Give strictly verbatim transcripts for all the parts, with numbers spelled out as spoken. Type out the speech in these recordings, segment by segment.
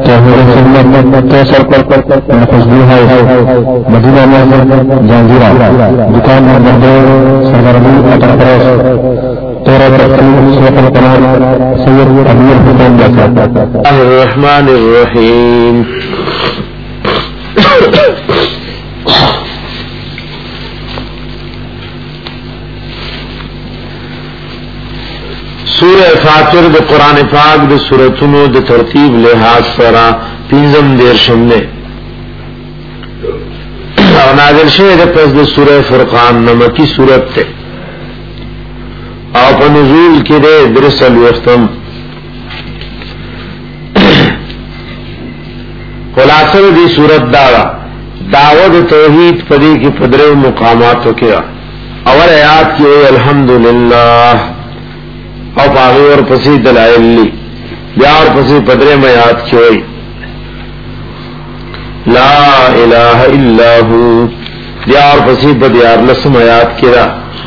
तोहरे खिदमत तोसर पर खुशबू है मदीना में जहांगीरा दुकान नंबर दो सरगर्मी अतर प्रदेश तेरह तकरीब सोफल कमाल सैयद अमीर हुसैन जाकर अर्रहमान अर्रहीम। सूरह फातिर द कुरान पाक द सूरतों द तरतीब लिहाज सरा तीनजम देरशम ने और नाज़िल शे पस द सूरह फुरकान नमकी सूरत थे और नुज़ूल के दे दरसल वख्तम खुलासा दी सूरत दावा दावत तौहीद पदी की पदरे मुकामात के अवर आयात की अल्हम्दुलिल्लाह और पागे और पसी दलाइल ली ब्या और पसी पदरे में याद की हुई ला इलाहा इल्लाहु ब्या और पसी बदियार लस्म याद किया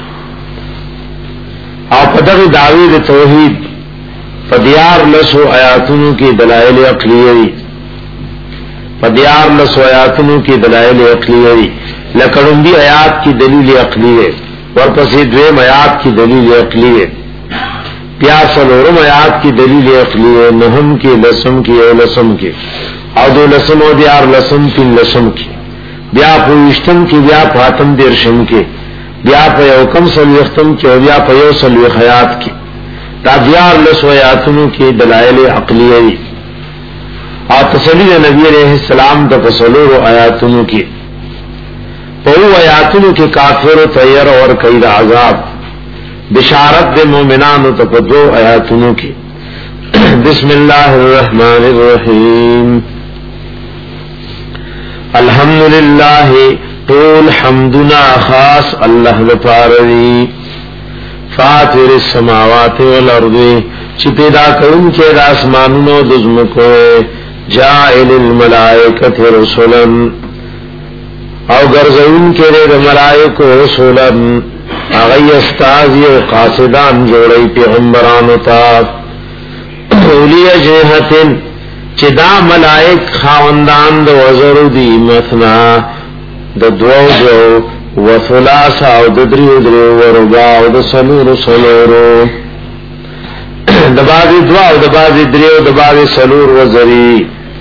और पदर दावीद तौहीद पदियार लसो आयातुनु की दलाइल अक्लियरी पदियार लसो आयातुनु की दलाइल अक्लियरी लकड़ुंबी आयात की दलील अक्लिये और पसी द्वेम आयात की दलील अक्लिये प्यासलोरम आयात की दलील अक्लिये नहम की लसम की और लसम की और दो लसम और दियार लसम तीन लसम की ब्या पुष्टम की ब्या फातम देरशम के ब्या पयोकम सलवख्तम की और ब्या पयो सलव हयात की ताबियार लसवयातुनु की दलाइल अक्लियरी और तसली नबी अलैहिस्सलाम तफसलूर आयातुनु की बहु आयातुनु के काफिर तैयर और कई आजाब बिशारत दे मोमिनान तपदो आयातुनु की बिस्मिल्लाहिर्रहमानिर्रहीम अल्हम्दुलिल्लाह तोल हमदुना खास अल्लाह लपारवी फातिर समावाति वल अर्दी चिपेदा करुन के आसमानुनो दुज़्मको जाइलिल मलाइकति रसुलन और गर्जउन के रे मलाइको रसुलन आगई अस्ताज़ी कासिदान जोड़ई पैगम्बरान उता उलिया जेहतिन चिदा मलाइक खावंदान दो वजरू दी मथना द दो जो वसुलासा उद्री उद्री वरुबा उद सलूर सलूरो दबादी दुआ दबादी द्रियो दबादी सलूर वजरी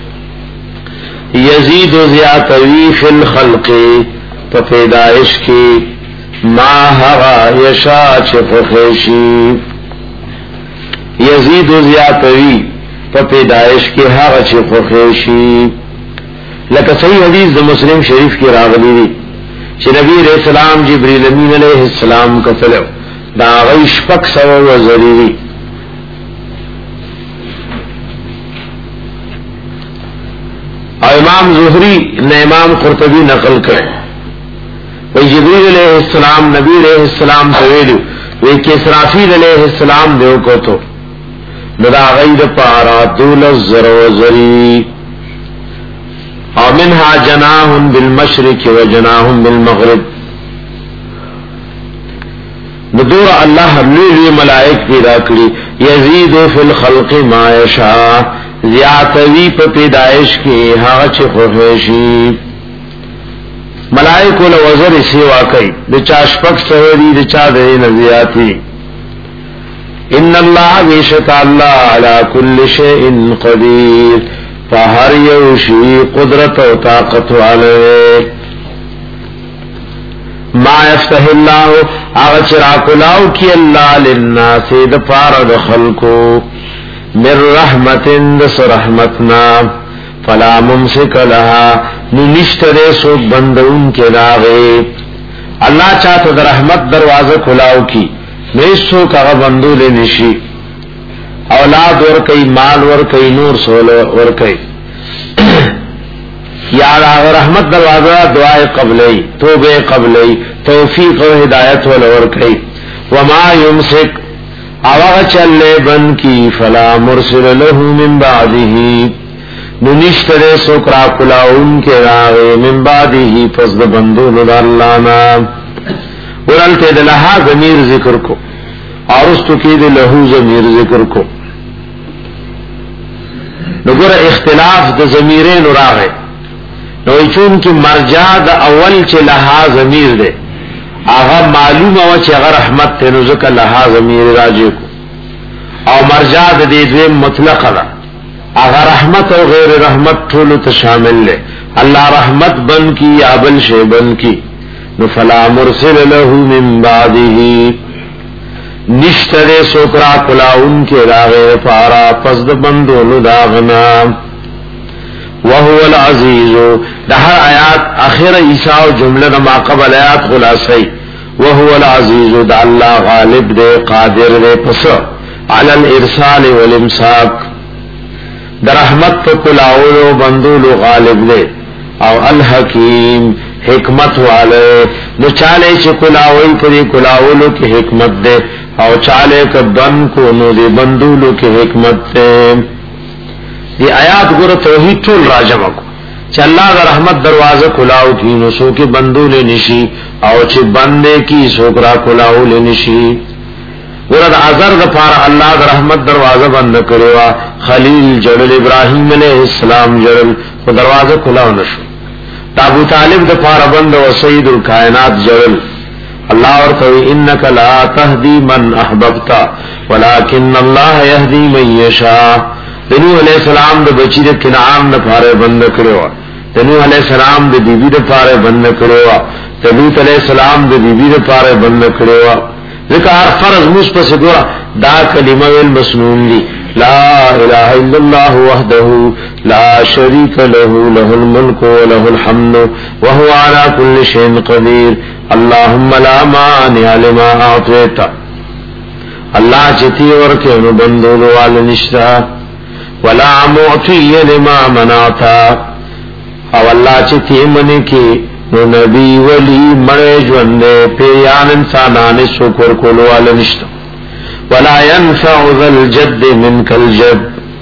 यजीद ज़ियातवी फिल खल्क़ी पैदाइश की मा हवा यशा चफखेशी यजीद ज़ियातवी पैदाइश के हवा चफखेशी लका सही हदीस द मुस्लिम शरीफ की रागली कि नबी अलैहिस्सलाम जिब्रील अमीन अलैहिस्सलाम का तलब दागई शपक सव वजरी और इमाम ज़ुहरी ने इमाम कुर्तबी नकल करे वही जिब्रील अलैहिस्सलाम नबी अलैहिस्सलाम सवेलु वे के इसराफील अलैहिस्सलाम देव को तो नदा गईद पारा दूल ज़रवज़री और मिनहा जनाहुन बिल मशरिक व जनाहुन बिल मग़रिब नदूर अल्लाह लिए मलाइक पैदा करी यजीद फिल खल्क़ मा यशा ज़ियातवी पैदाइश के हाच ख़ुफ़ेशी मलाइको लवज़र इसे वाकई दिचाशपक सवरी दिचा दे नजियाती इन्नल्लाह बेशक अल्लाह अला कुल्लि शैइन क़दीर फहर यौशी कुदरत और ताकत वाले मा यफ्तहिल्लाहु आगचराकुलाउ की अल्लाह लिन्नासी दफार दखल को मिर रहमतिन दस रहमतना फला मुमसिक लहा निश्तरे सो बंदउन के लागे अल्लाह चाहत दर रहमत दरवाजा खुलाओ की मेसो का बंदू ले निशी औलाद और कई माल और कई नूर सोल और कई यार रहमत दरवाजा दुआए कबलई तोबे कबलई तौफीक और हिदायत वाल और कई वमा युमसिक आवाज चले बन की फला मुरसिल लहू मिन बादिही नुनिश्तरे सुकरा कुला उनके रागे मिन बादिही फज़द बंदू नुदाल्लाना उरलते दलहा ज़मीर जिक्र को और उस तुकीद लहू ज़मीर जिक्र को نګور اختلاف د ضمیرین راغی نو چون کې مرجع د اول چې لها ضمیر ده هغه معلومه و چې هغه رحمت ته نو ځکه لها ضمیر راځي او مرجع د دې دوی مطلق ده هغه رحمت او غیر رحمت ټول ته شامل ده الله رحمت بن کی یا بل شی بن کی نو فلا مرسل له من بعده نشتره سوکرا کلاون کے راغے پارا پسد بندونو داغنا وهو العزیز دہر آیات آخر عیسیٰ و جملہ ما قبل آیات خلاصی وهو العزیز دا اللہ غالب دے قادر دے پس علی الارسال والامساک دا رحمت پا کلاونو بندولو غالب دے او الحکیم حکمت والے نو چالے چھ کلاوی پری کلاولو کی حکمت دے او چالے کا بن کو نو دے بندولو کی حکمت دے دی آیات گر توحید ټول راجمع کو چھ اللہ دا رحمت دروازہ کلاو کی نو سو کی بندولے نشی او چھ بندے کی سوکرا کلاولے نشی ورد عذر دا پارا اللہ دا رحمت دروازہ بند کروا خلیل جڑل ابراہیم علیہ السلام جڑل و دروازہ کلاو نشو ابو طالب د پاره بند او سید الکائنات جرل الله ورته انک لا تهدی من احببت ولكن الله يهدي من يشاء نوح علیہ السلام د بچی د کنعان د پاره بند کړو نوح علیہ السلام د بیبی د پاره بند کړو لوط علیہ السلام د بیبی د پاره بند کړو ذکر فرض مس پس ګوا دا کلمه المسنون دی لا اله الا الله وحده لا شريك له له الملك وله الحمد وهو على كل شيء قدير اللهم لا مانع لما اعطيت الله جتی ورکه نو بندولو وال نشتا ولا معطي لما منعت او الله جتی منی کی نو نبی ولی مړ ژوند په یان انسانان شکر کولو وال نشتا ولا ينفع ذا الجد منك الجد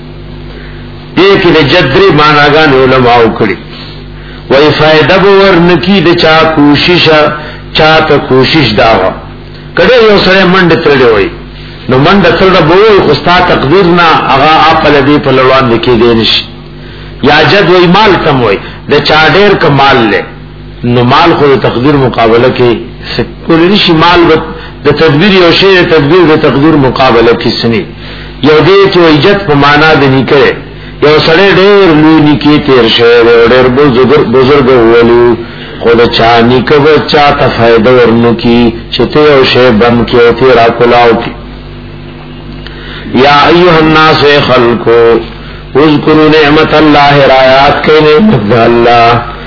دیکھ دے جدری معناگان علماء کړي وای فائدہ ورنکی د چا کوشش چا ته کوشش داوا کړه یو سره منډ تړي وای نو منډ تړه بوې خو ستا تقدیر نه هغه خپل دی په لوان لیکي دی نشي یا جد وای مال کم وای د چا ډیر کمال له نو مال خو د تقدیر مقابله کې سکول نشي مال د تدبیر یو شی تدبیر د تقدیر مقابله کې سني یو دې چې عزت په معنا د نکره یو سړی ډېر لوی نکی تیر شه ډېر بزرګ بزرګ ولو خود چا نیکه بچا ته فائدہ ورنو کی چې ته یو شی بم کې او ته را کولاو کی یا ایها الناس خلقو اذکروا نعمت الله رایات کینه الله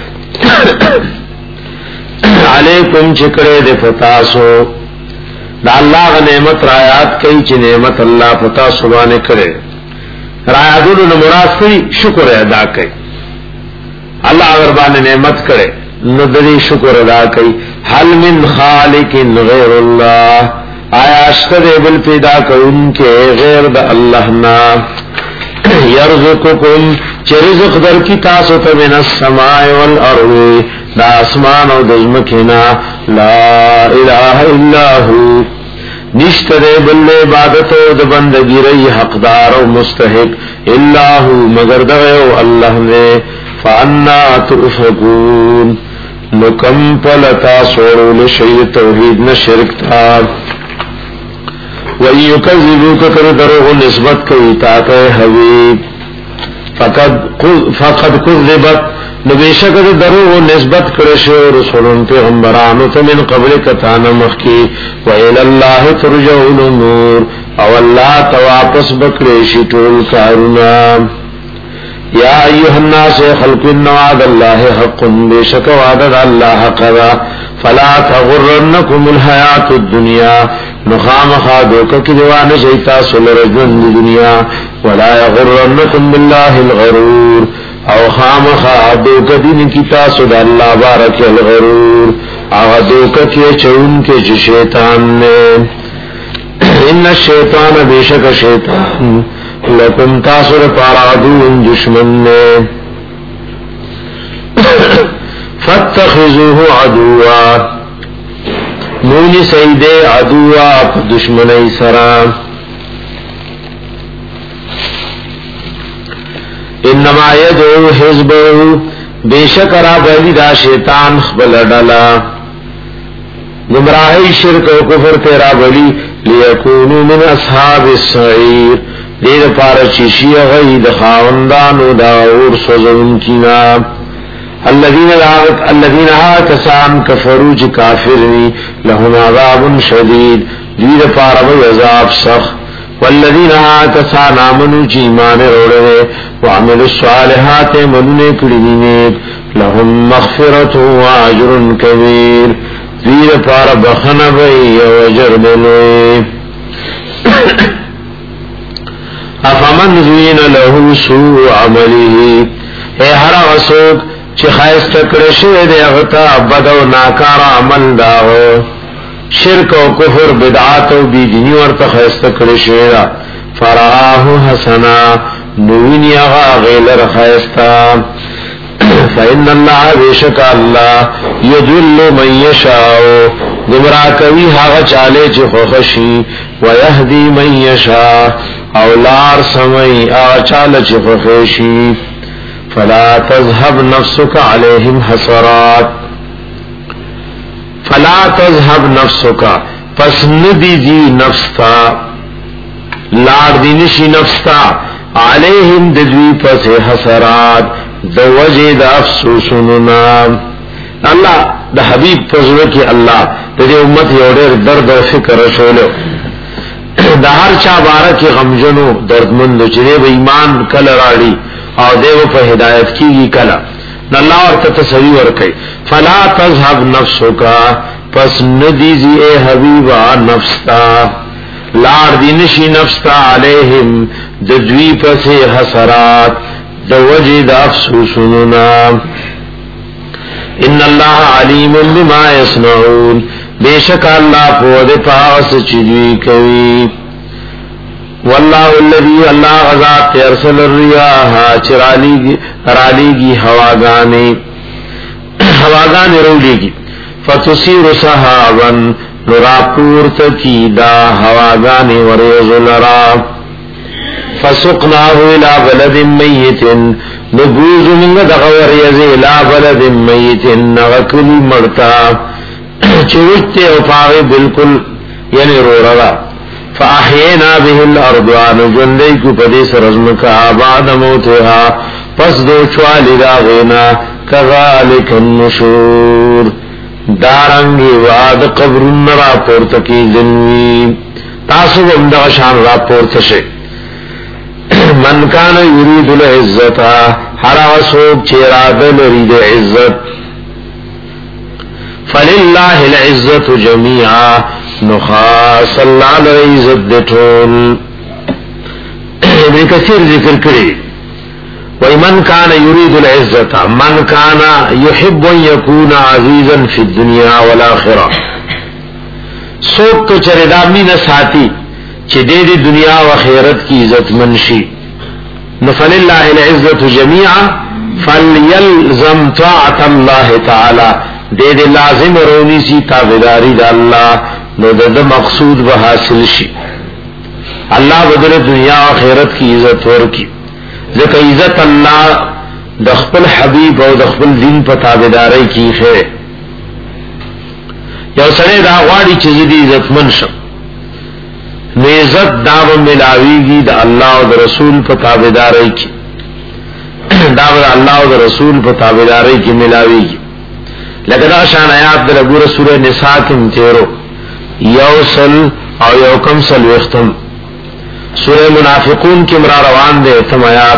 علیکم چکړه دې پتاسو دا الله غ نعمت رایات کوي چې نعمت الله پتا سبحانه کړي رایاتونو نو مراد کوي شکر ادا کوي الله اگر باندې نعمت کړي نو دې شکر ادا کوي هل من خالق غیر الله آیا اشتر بل پیدا کوونکې غیر د الله نه یرزقکم چې رزق در کی تاسو ته من السماء والارض دا اسمان او د زمکینا لا اله الا هو نشتر بل عبادت او د بندګی ری حقدار او مستحق الا هو مگر دغه الله نه فانا تؤفكون لکم پلتا سورول شی توحید نه شرک تا وَيُكَذِّبُوكَ کر دروغ نسبت کوي تا ته حبیب فقد فقد كذبت نبیشک دروغ نسبت کړي شو رسولون پیغمبرانو ته من قبل کتان مخکی وَإِلَى اللَّهِ تُرْجَعُ الْأُمُورُ او الله ته واپس بکړي شي ټول کارونه یا ایها الناس خلق وعد الله حق بشک وعد الله حق فلا تغرنكم الحیات الدنیا نخام خادوک کی دیوان شیطا سلرجن دنیا ولا یغرنکم بالله الغرور او خام خادوک دین کی تاسو د الله بارک الغرور او دوک کی چون کے شیطان نے ان الشیطان بیشک شیطان لکم تاسو پر عدو دشمن نے فاتخذوه عدوا نونی سیدے عدوا دشمنی سرا انما يدعو حزبه بیشک را بلی دا شیطان خبل ڈلا گمراہی شرک و کفر تیرا بلی لیکونو من اصحاب السعیر دیر پارا چیشی غید خاوندانو دا اور سوزن کینا الذین لاغت الذین آتسان کفرو چی کافرنی لهم عذاب شدید دیر پارا بی عذاب سخ والذین آتسان آمنو چی ایمان روڑے وعمل الصالحات مننے کڑینیت لهم مغفرت و عجر کبیر دیر پارا بخن بی وجر دلوی افمن زوین له سوء عمله اے ہر غسوک چی خیست کرشو دے اغتا بد و ناکار عمل داغو شرک و کفر بدعات و بیدینی ورطا خیست کرشو دا فرآہو حسنا نوینی اغا غیلر خیستا فإن اللہ بیشک اللہ یدل من یشاؤ گمراہ کوي هغه چاله چې خوښي ويهدي من يشاء او لار سمي هغه چاله چې خوښي فلا تذهب نفسك عليهم حسرات فلا تذهب نفسك پس ندی دی نفس تا لار دی نشی نفس تا علیہم ددوی پس حسرات دو وجه دا افسوسننا اللہ دا حبیب پزلو کی اللہ دا دی امت یوڑیر درد و فکر رسولو دا ہر چا بارا کی غمجنو دردمندو چرے با ایمان کل راڑی او دیو پا ہدایت کی گی کلا اللہ ورطا تصویر کئی فلا تذهب نفسو کا پس ندیزی اے حبیبا نفستا لار دی نشی نفستا علیہم ددوی پس حسرات دو وجہ دا افسوسننا ان اللہ علیم بما یصنعون بیشک اللہ پود پاس چیزوی کوي واللہ الذی اللہ غزات ارسل الریاح چرالیگی رالیگی ہواگانے ہواگانے رولیگی فتصیر صحابا نراپور تکیدا ہواگانے وریز لرا فسقناه الى بلد میت نبوز من دغور یز الى بلد میت نغکلی مرتا چوچتے او پاغی بالکل یعنی رو روا فاحینا به الارض نجندی کو پدیس رزمکا بعد موتها پس دو چوالی داغینا کذالک النشور دارنگی وعد قبر نرا پورتکی ذنوی تاسو بمدغ شان را پورتشے من کان یرید العزت ہر وسوک چیراد لرید عزت فللہ العزت جميعا نخاص اللہ العزت دٹول ابن کثیر ذکر کری ومن کان یرید العزت من کان یحب ان یکون عزیزا فی الدنیا والآخرہ سوک تو چردامی نساتی چی دے دی دنیا و خیرت کی عزت منشی فللہ العزت جميعا فلیلزم طاعت اللہ تعالی دے دے لازم رونی سی تابداری دا اللہ نو دا مقصود بحاصل شی اللہ بدل دنیا و خیرت کی عزت ورکی ذکر عزت اللہ دخپل حبیب او دخپل دین پا تابداری کی خیر یو سنے دا غاڑی چیز دی عزت منشم نو عزت داو ملاویگی دا اللہ و دا رسول پا تابداری کی داو دا اللہ و دا رسول پا تابداری کی ملاویگی لکہ دا شان آیات دا لگو رسول نساء کم تیرو یو سل او یو کم سل وختم سورہ منافقون کی مرا روان دے تم آیات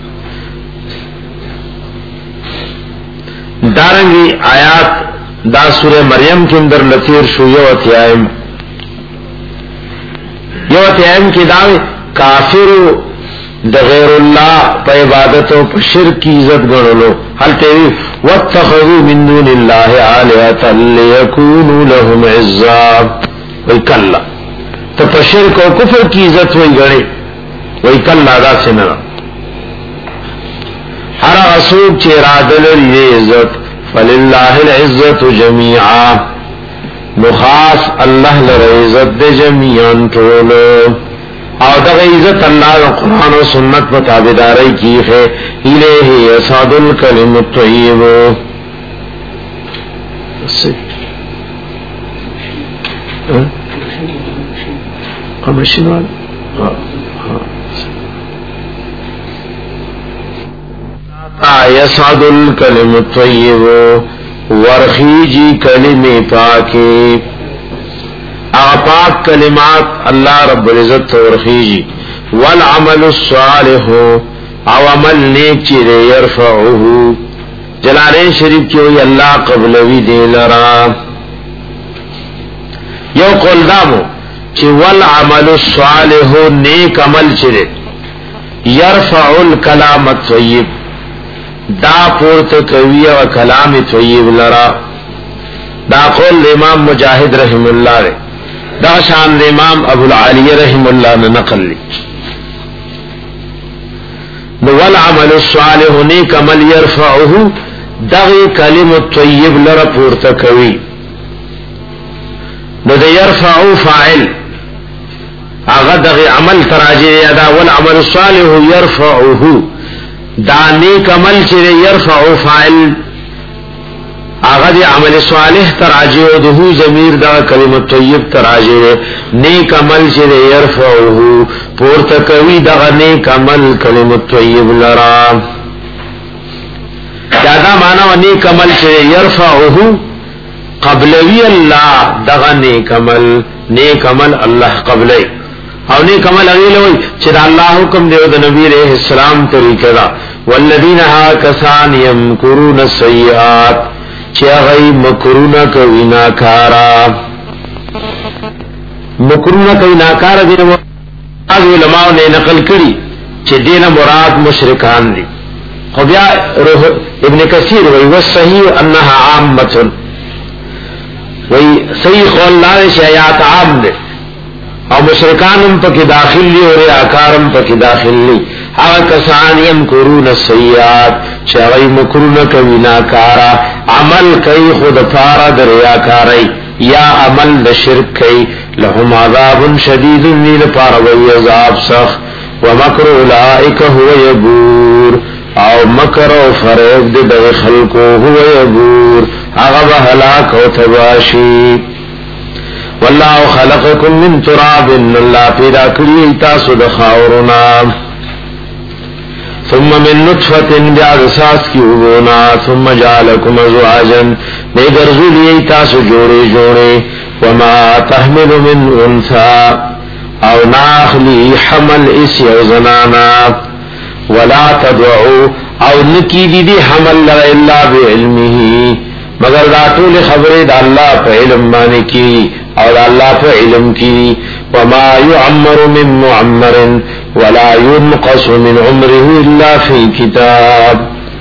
دارنگی آیات دا سورہ مریم کی اندر لطیر شو یو اتیائم یو اتیائم کی داوی کافر دا غیر اللہ پا عبادتو پا شرک کی عزت گنلو حل تیوی واتخذو من دون اللہ آلیتا لیکونو لهم عزاب وی کلا تا پا شرک و کفر کی عزت وی گنے وی کلا دا سنرا ہر اصوب چی رادل لی عزت فللہ العزت جمیعا نخاص اللہ لر عزت دے جمیعان ٹولو او دغه عزت الله قرآن او سنت په تابعداري کی ہے. الیہ یصعد الکلم الطیب. کمشنوال یصعد الکلم الطیب ورخیجی کلمه پاکی. آپاک کلمات اللہ رب العزت ورخیجی. والعمل الصالح او عمل نیک چیرے یرفعه جلالین شریف کی ہوئی اللہ قبلوی دے لرا. یو قول دامو چی والعمل الصالح نیک عمل چیرے یرفع الکلام الطیب دا پورت کوی و کلام طیب لرا. دا قول امام مجاہد رحم اللہ رے دا شان امام ابو العالی رحم اللہ نے نقل لی. والعمل الصالح نیک عمل یرفعه دغی کلم الطیب لرا پورت کوی. نو دا یرفعو فاعل آغا دغی عمل تراجع دا والعمل الصالح یرفعه دا نیک عمل چرے یرفعو فاعل آغا دی عمل صالح تراجع دہو ضمیر دا کلمت طیب تراجع نیک عمل چرے یرفعو پورتکوی دا نیک عمل کلمت طیب لرا. دا مانا و نیک عمل چرے یرفعو قبلوی اللہ دا نیک عمل نیک عمل اللہ قبلی او نیک عمل اغیلوی چرا اللہ حکم دیو دا نبی علیہ السلام طریقہ دا. والذین ها کسان یمکرون السیئات چی اغی مکرون کوی ناکارا. مکرون کوی ناکارا دین بعض علماء نے نقل کری چی دین مراد مشرکان دی. خب یا ابن کثیر وی والصحیح انہا عامتن وی صحیح قول لارے چی آیات عام دے او مشرکانم پا کی داخل لی اور ریاکارم پا کی داخل لی. آغا کسان یمکرون السیئات چی اغی مکرون کوی ناکارا عمل کئی خود پارا در ریاکاری یا عمل د شرک کئی لهم عذاب شدید نیل پارا وی عذاب سخ ومکر اولائک هو یبور او مکر و فریب دی دغی خلقو هو یبور آغا بحلاک و تباشی. واللہ خلقکم من تراب اللہ پیدا کری تاسو دخاورنا ثم من نطفت بیاد ساس کی اوگونا ثم جعلکم ازواجا نیگرزو لی تاسو جوڑے جوڑے وما تحمل من انثا او ناخلی حمل اس یو زنانا ولا تدعو او نکی دی دی حمل لغا اللہ بعلمه مگر دا طول خبر دا اللہ پہ علم مانے کی او دا اللہ پہ علم کی. وما يعمر من معمر ولا ينقص من عمره الا في كتاب.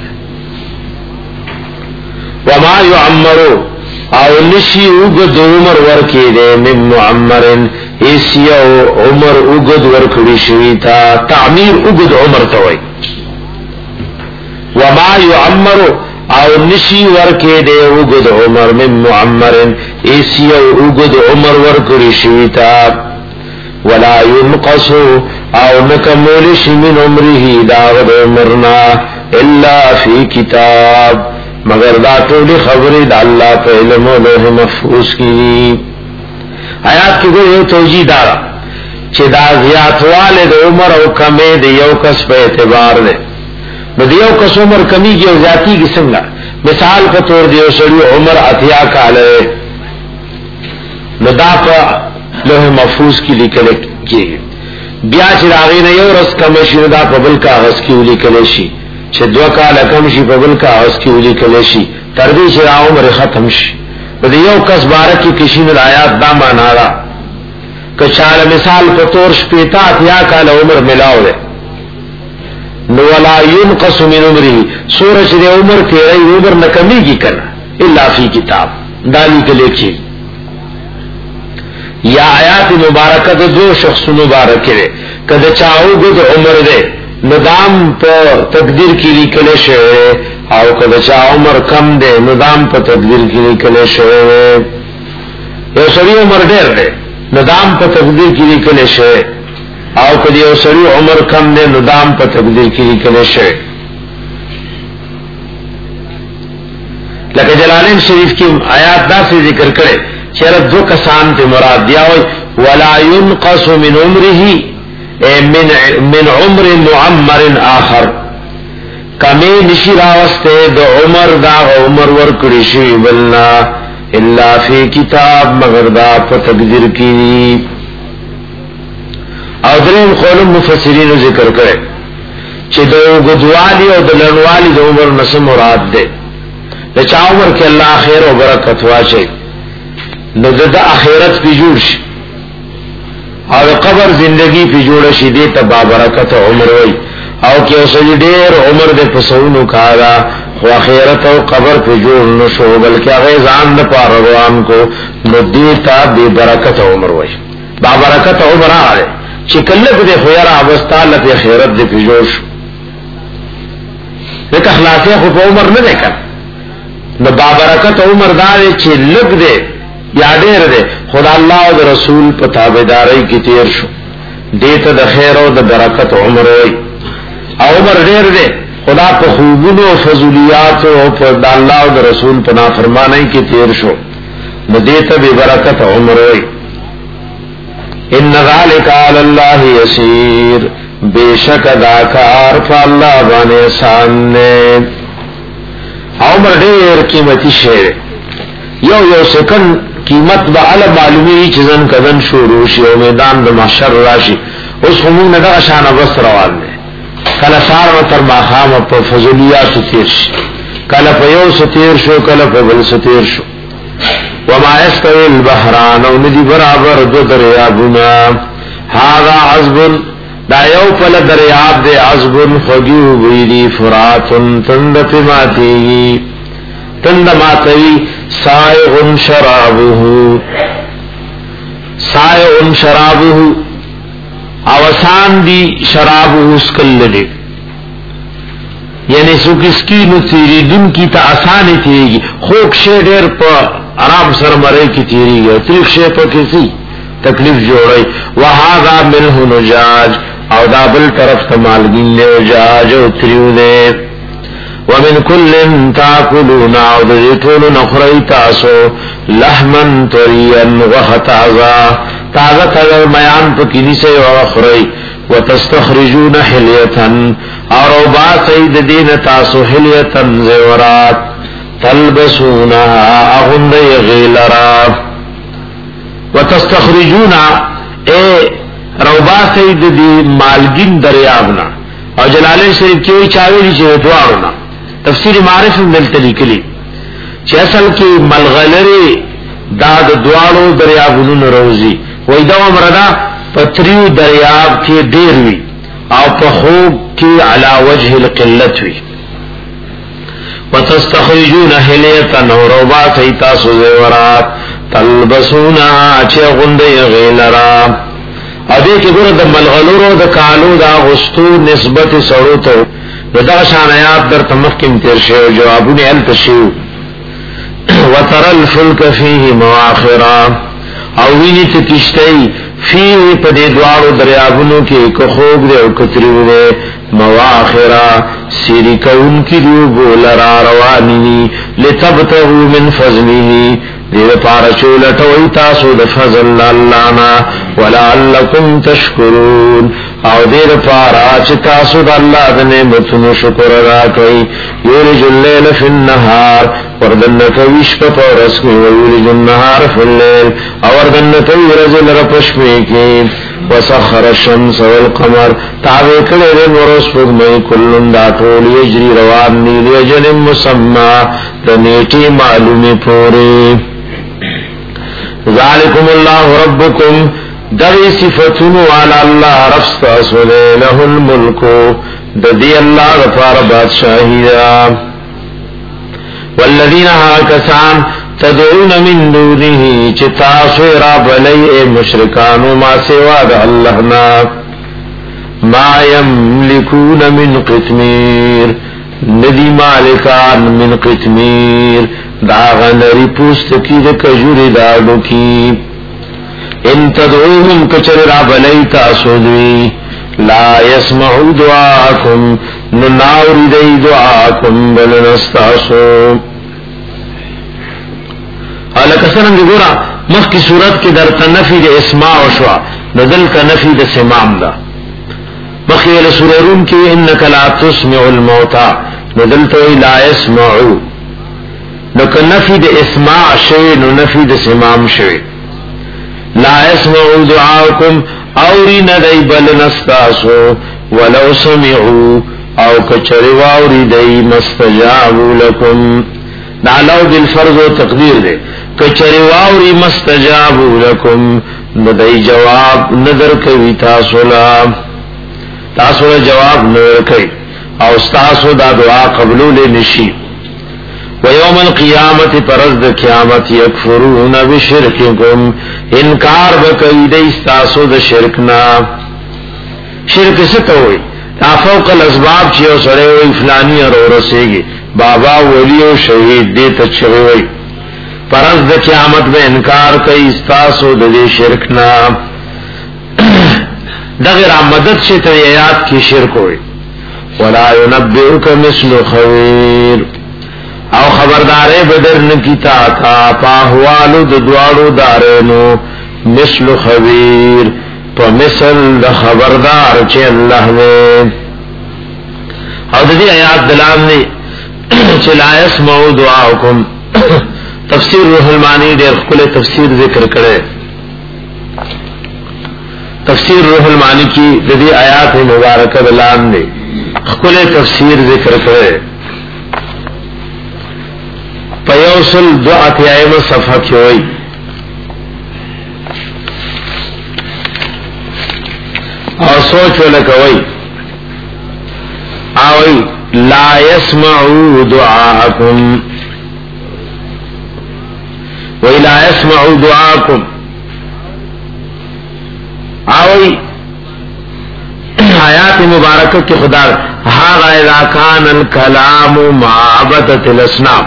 وما يعمر او نشی اگد عمر ورکی دے من معمر اسی عمر اگد ورکڑی شویتا تعمیر اگد عمر توئی. وما يعمر او نشی ورکی دے اگد عمر من معمر اسی اگد عمر ورکڑی شویتا ولا ينقص او نکمولش من عمره داغد عمرنا الا فی کتاب مگر دا طول خبر دا اللہ پہ علم و لوح محفوظ کی. آیات کی گوئی توجیہ دارا چھ دا زیادوال دا عمر او کمی دا یو کس پہ اعتبار دے. نو دا یو کس عمر کمی کی او زیادی کی سنگا مثال کا طور دیو سڑی عمر اتیا کالے نو دا پا لوح محفوظ کی لکلے کی بیا چې راغی نه یو رس کم شي دا په بل کاغذ کې ولیکل شي چې دوه کال کم شي په بل کاغذ کې ولیکل شي تر دې چې عمر ختم شي. د یو کس بارک کې کشي نه آیات دا معنا را کچاله مثال په تور شپېتا اتیا کال عمر ملاو ده نو ولا ينقص من عمره سورج دې عمر کې ای عمر نه کمیږي کنه الا فی کتاب دالی کې لیکي. یا آیات مبارکہ دو شخص مبارک ہے کد چاہو گد عمر دے ندام پا تقدیر کی لکلے شوئے او کد چاہ عمر کم دے ندام پا تقدیر کی لکلے شوئے. یو سری عمر دیر دے ندام پا تقدیر کی لکلے شوئے او کدی او سری عمر کم دے ندام پا تقدیر کی نکلے شوئے. لکہ جلالین شریف کی آیات دا سے ذکر کرے چرد دو کسان تے مراد دیا ہوئی ولا ينقص من عمره من, من عمر معمر آخر کمی نشی راوستے دو عمر دا عمر ورکڑی شوی بلنا الا فی کتاب مگر دا پا تقدیر کی. او درین قول مفسرین ذکر کرے چی دو گدوالی او دلنوالی دو عمر نس مراد دے دا چا عمر کے اللہ خیر و برکت واچے نو دا اخیرت پی جوڑ شی او قبر زندگی پی جوڑ شی دیتا بابرکت عمر وی او کہ اسے دیر عمر دے پسونو کارا خو اخیرت او قبر پی جوڑ نشو بلکہ اغیزان دا پار روان کو نو دیتا بے برکت عمر وی بابرکت عمر آرے چکلک دے خویر آبستا لپی خیرت دے پی جوڑ شو لیک اخلاصی خوب عمر ندے کر نو بابرکت عمر دارے چی لگ دے یا دیر دے خدا اللہ و دا رسول پتابداری کی تیر شو دیتا دا خیر و دا برکت عمر ہوئی عمر دیر دے خدا پا خوبون و فضولیات و دا اللہ و دا رسول پا نافرمانی کی تیر شو نو دیتا بی برکت عمر ہوئی. ان ذالک علی اللہ یسیر بے شک داکار پا اللہ بانے ساننے. عمر دیر قیمتی شیر یو یو سکن قیمت با علا معلومی چیزن کدن شوروشی و میدان دا محشر راشی اس خمون ندا شان بس روان دے کل سار و تر ماخام پا فضولیات تیر شی کل پا یو ستیر شو کل پا بل ستیر شو وما استوی البحران و ندی برابر دو دریابنا هادا عزبن دا یو پل دریاب دے عزبن خگیو بیدی فراتن تند پی ماتی تند ماتوی سائغن شرابه سائغن شرابه اوسان دی شرابه اسکل دے یعنی سوکسکی نو تیری دن کی تا آسانی تیری گی خوک شے دیر پا عرام سر مرے کی تیری گی تریخ شے پا کسی تکلیف جوڑی وہاگا ملہ نجاج او دابل طرف تمالگین لے جاج او تریو دے ومن كل تاكلون عودتون نخري تاسو لحمن طريا وخطازا تازه تازه میان پکینی سے وخري وتستخرجون حليه اور با سید دین تاسو حليه زورات تلبسونها اغند غیلرا وتستخرجون اے روبا سید دی مالگین دریابنا اور جلالین شریف کیوئی چاویلی چه دوارنا تفسیر معرف ملتلی کلی چه اصل کی ملغلری داد دوارو دریابنون روزی ویدو امردا پتریو دریاب کی دیروی او پخوب کی علا وجه القلت وی وتستخرجون حلیتا نوروبا سیتاسو زیورات تلبسونا چه غنده غیلرا او دې کې ګوره د ملغلورو د کالو دا غستو نسبت سړو ته دا شان آیات در تمکم تیر شو جوابونه ال تشو وتر الفلك فيه مواخرا او ویني ته کشتای فيه په دې دوارو دریابونو کې کو خوب دې او کتریو دې مواخرا سری کون کی دیو بولرا رواني لتبتغوا من فضله دیر پارا چولتوئی تاسو د فضل اللہ نا ولعلکم تشکرون او دیر پارا چی تاسو د اللہ دنعمتنو شکر ادا کئی یولج اللیل فی النهار وردنکویش پا پورسکی ویولج النهار فی اللیل اوردنکوی رزل رپشمی کی وسخر الشمس والقمر تابع کلین ورس پگمئی کلن دا طول یجری روان نیل یجن مسمع دنیٹی معلومی پوری ذالکم اللہ ربکم دغی صفتون والا اللہ رفست اسولے له الملکو ددی اللہ غفار بادشاہی دا والذین آکسان تدعون من دونه چتاسو راب علی مشرکانو ما سوا دا اللہنا ما یملکون من قتمیر ندی مالکان من قتمیر داغا نری پوست کی دا کجوری داغو کی ان تدعوهم کچر را بلی تاسو دوی لا يسمعوا دعاءكم نناوری دی دعاءكم بلنستاسو. حالکہ سرنگ گورا مخ کی صورت کی در تنفی دی اسماع وشوا ندل کا نفی دی سمام دا مخیل سورہ روم کی انک لا تسمع الموتا ندل تو لا يسمعوا نک نفی دی اسماع شوی نو نفی دی سمام شوی لا يسمعوا دعاءكم اوری ندی بلنستاسو ولو سمعوا او کچری واوری دی مستجابوا لکم نعلو بالفرض و تقدیر دے کچری واوری مستجابوا لکم ندی جواب نظر کوي تاسو لا تاسو لا جواب نظر کوي او تاسو دا دعا قبول نشي ويوم القيامت پرز قیامت یکفرون بشرککم انکار بکوي د تاسو د شرکنا شرک څه ته وایي فوق الاسباب چې اوسره وي فلانی اور رسېږي بابا ولی او شهید دې ته چوي وي پرز د قیامت به انکار کوي تاسو د دې شرکنا دغه را مدد چې ته یاد کی شرک وي ولا ينبئك مثل خبير او خبردارې بدر نکیتا تا پاهوالو د دوالو دارینو مثل خبير په مثل د خبردار چې الله دې او د دې آیات دلام نه چې لا يسمعوا دعاءكم تفسیر روح المانی ډېر خپل تفسیر ذکر کړي تفسیر روح المانی کی د دې آیات مبارکه دلام نه خپل تفسیر ذکر کړي پیوصل دعا تیائم صفحہ کیوئی اور سوچ ولکوئی آوئی لا يسمعوا دعاءكم وی لا يسمعوا دعاءكم آوئی آیات مبارکہ کی خدا هذا اذا كان الكلام مع عبدة الاسنام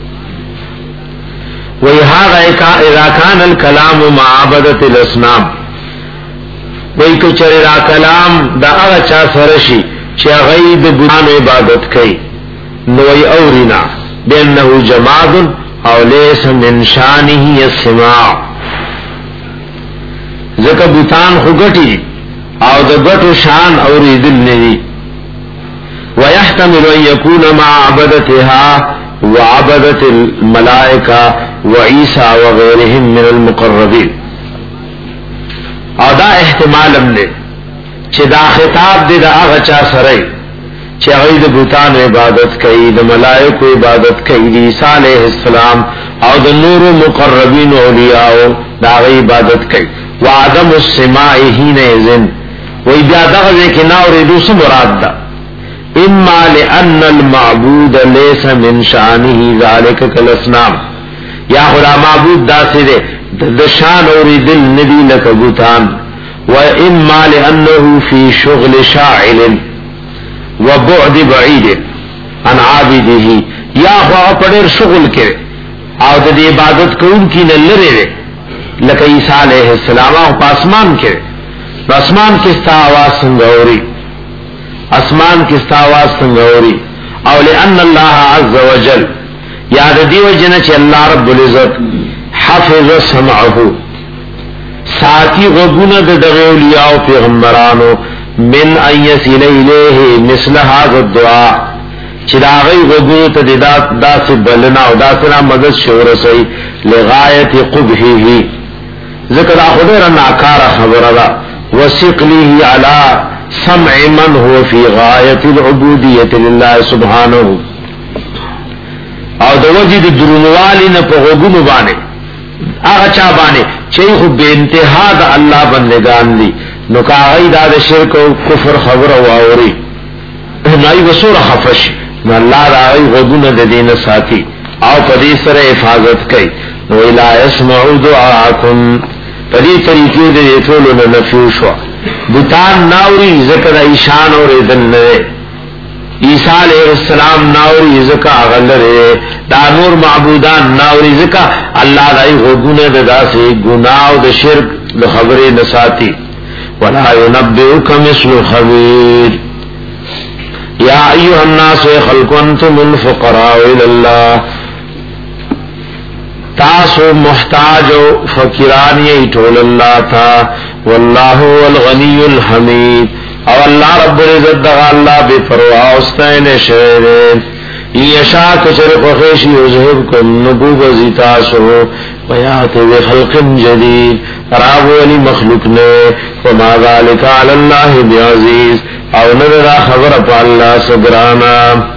وَإِذَا إِذَا كَانَ الْكَلَامُ مَعَ عَبَدَةِ الْأَصْنَامِ وَإِذَا كَانَ كلام دا هغه چا سره شي چې هغه د بتانو عبادت کوي نو ای اورینا بانه جماد او ليس من شانه السماع ځکه بتان خو ګټي او د ګټو شان اوریدل نه دي ويحتمل ان يكون مع عبدتها وعبدت الملائکه وعیسى وغيرهم من المقربين او دا احتمال هم دی چې دا خطاب دی دا هغه چا سره چې هغه د بوتان عبادت کوي د ملائکه عبادت کوي د عیسی علیه السلام او د نور مقربین اولیاء دا عبادت کوي وعدم السماع حينئذ وای بیا دغه کې نه اورېدو څه مراد ده اما لان المعبود ليس من شانه ذلك كالاصنام یا خدا معبود داسې ده د شان اوریدل ندی لکه بوتان و اما لانه في شغل شاعل وبعد بعيد عن عابده یا خو په ډېر شغل کې او د عبادت کوونکی نه لری لکه عیسی علیه السلام او په اسمان کې په اسمان کې ستا आवाज څنګه اوري اسمان کې ستا आवाज څنګه اوري او لان الله عز وجل یاد دیو جن چې الله رب العزت حفظ سمعه ساتي غوونه د دغه اولیاء او پیغمبرانو من ايسل الیه مثل هذا الدعاء چې دا غي غوونه ته د داسې بلنا او داسې مدد شور سي لغایت قبحه ذکر اخره ناکار خبره ده وثقله على سمع من هو في غایت العبودیه لله سبحانه او د وجد درنوالی نه په غوګونو باندې هغه چا باندې چې خو به انتها د الله بندگان دي نو کاغی دا د شرک او کفر خبر او اوري نای وسور خفش نو الله راوی غوګونو د دین ساتي او په دې سره حفاظت کوي نو لا يسمعوا دعاءكم په دې طریقې دې ټول نه نفوشوا بوتان ناوري ذکر ایشان اور اذن نه عیسی علیہ السلام ناوری زکا غلره دا نور معبودان ناوری زکا اللہ دائی غدونه دا سی گناو دا شرک د خبرې نساتی ولا ينبئك مثل خبير یا ایها الناس خلق انتم الفقراء الى الله تاسو محتاج و فقیران یې ټول الله تا والله هو الغني الحمید او الله رب العزت دغه الله بے پروا او ستاینه شوی یشا کچر خوشی یذهبکم نبوغ زیتاسو ویات بخلق جدید رابو علی مخلوق نے وما ذالک علی اللہ بعزیز او نظر خبر پا اللہ سگرانا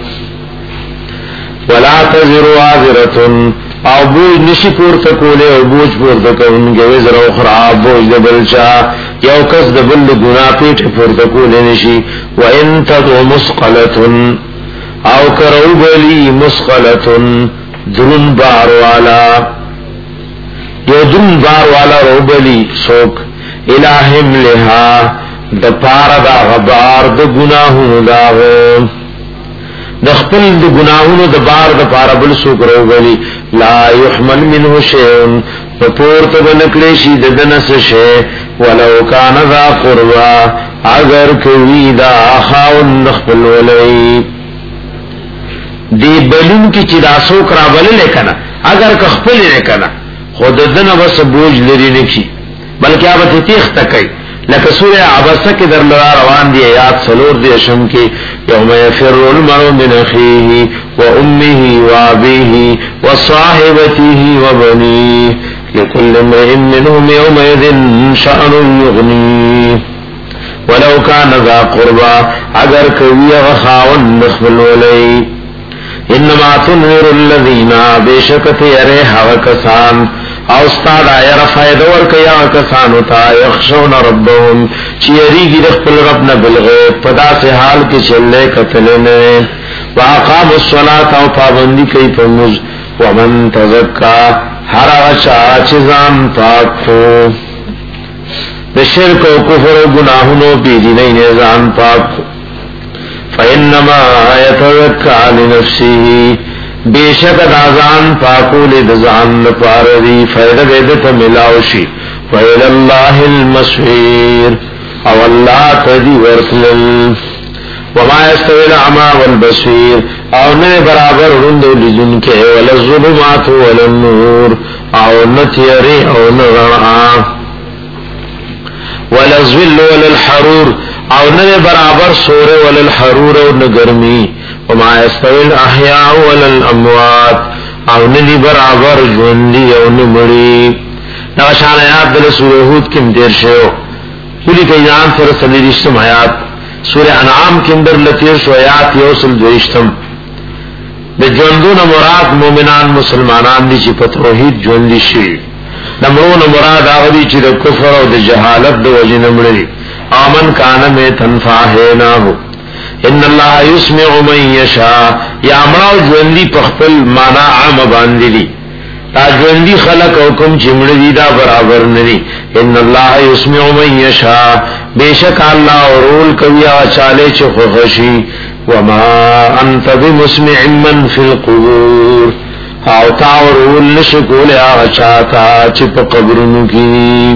ولا تزر وازرتن او بوج نشی پورتا کولے او بوج پورتا کونگے وزر اخرى بوج دبلچا یو کس دبل گناہ پیٹ پورتا کولے نشی وَإِن تَدْعُ مُسْقَلَةٌ او کرو بلی مسقلتن درن بار والا یو درن بار والا رو بلی سوک الہم لها دا پارا دا غبار دا گناہون دا غم دا خپل دا گناہون دا بار دا پارا بل سوک رو بلی لا يحمل منه شیعن پورت بنکلیشی دا دنس شی ولو کان دا قربا اگر کوی دا خاون نخپل ولی دی بلون کی چی دا سوک را بللے کنا اگر کخپل لے کنا خود دن بس بوج لری نکی بلکہ آبت تیخ تکی لکہ سورہ عبسہ کی در لرا روان دی آیات سلور دی شم کی یوم یفر المرء من اخیه و امه و ابیه و صاحبته و بنیه لکل امرئ منهم یومئذ شأن یغنیه ولو کان ذا قربا اگر کوی غخاون نخبل ولی انما تنذر الذین بیشکت یرے حوا کسان او استاد آیر فائدہ ورکیا کسانو تا یخشون ربهم چیری گی رخپل ربنا بالغیب پدا سے حال کی چلے قتلنے وآقام الصلاة او پابندی کئی پمز ومن تزکا ہر اچا چزان پاک ہو بشرک و کفر و گناہنو پیدی نہیں نیزان پاک ہو فإنما يتذكى لنفسه بیشک دازان پاکول دزان پاردی فیدہ بیدت ملاوشی وإلى الله المصير او اللہ تدی ورسلل وما يستوي الأعمى والبصير او نے برابر رندو لجن کے ولا الظلمات ولا النور او نتیری او نغرعا ولا الظل ولا الحرور او نه برابر سوره ول الحرور او نگرمی وما يستوي الاحياء ولا الاموات او نه برابر ژوندۍ او نمړي دا شان آیات د سوره هود کې دیر شو کلی کایان تر سلیریشتم آیات سوره انعام کې اندر لتیر شو آیات یوسل دویشتم د ژوندون مراد مؤمنان مسلمانان دي چې په توحید ژوندۍ شي نمرون مراد هغه دي چې د کفر او د جهالت د وجې نمړي آمن کان میں تنفاہیناہو ان اللہ یسمع من یشاء یا امراو جوندی پخپل مانا عام باندی دی تا جوندی خلق حکم چمڑی دا برابر ندی ان اللہ یسمع من یشاء بیشک اللہ ورول کبیا چالے چخ خشی وما انت بمسمع من فی القبور او تا ورول نشکول آچاتا چپ قبرن کی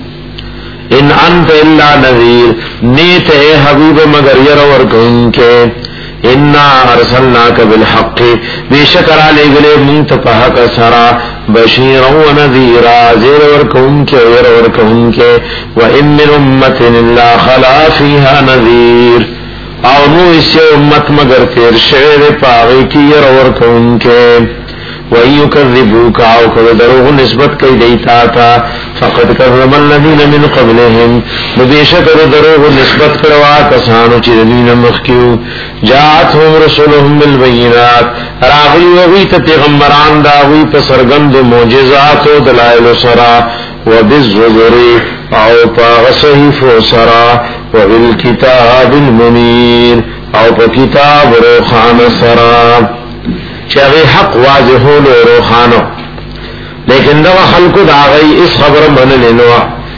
ان انت الا نذیر نیت اے حبیب مگر یر ورکن کے انا ارسلناک بالحق بیشکر علی گلے منتفہ کا سرا بشیر و نذیرا زیر ورکن کے یر ورکن کے و ان من امت الا خلا فیہا نذیر او نو اس امت مگر تیر شعر پاغی کی یر ورکن کے وَيُكَذِّبُوكَ او کذ دروغ نسبت کئی دیتا تا فقد کذب الذین من قبلهم ببیشک دروغ نسبت کروا کسانو چی دین مخکیو جاءتهم رسولهم بالبینات راغی وغیت پیغمبران داوی پسرگند معجزات و دلائل سرا وبالزبر او پاغصحیف سرا وبالکتاب المنیر او پا کتاب روخان سرا چاہے حق واضح ہو لو روخانو لیکن دو خلق دا غی اس خبر من لنوا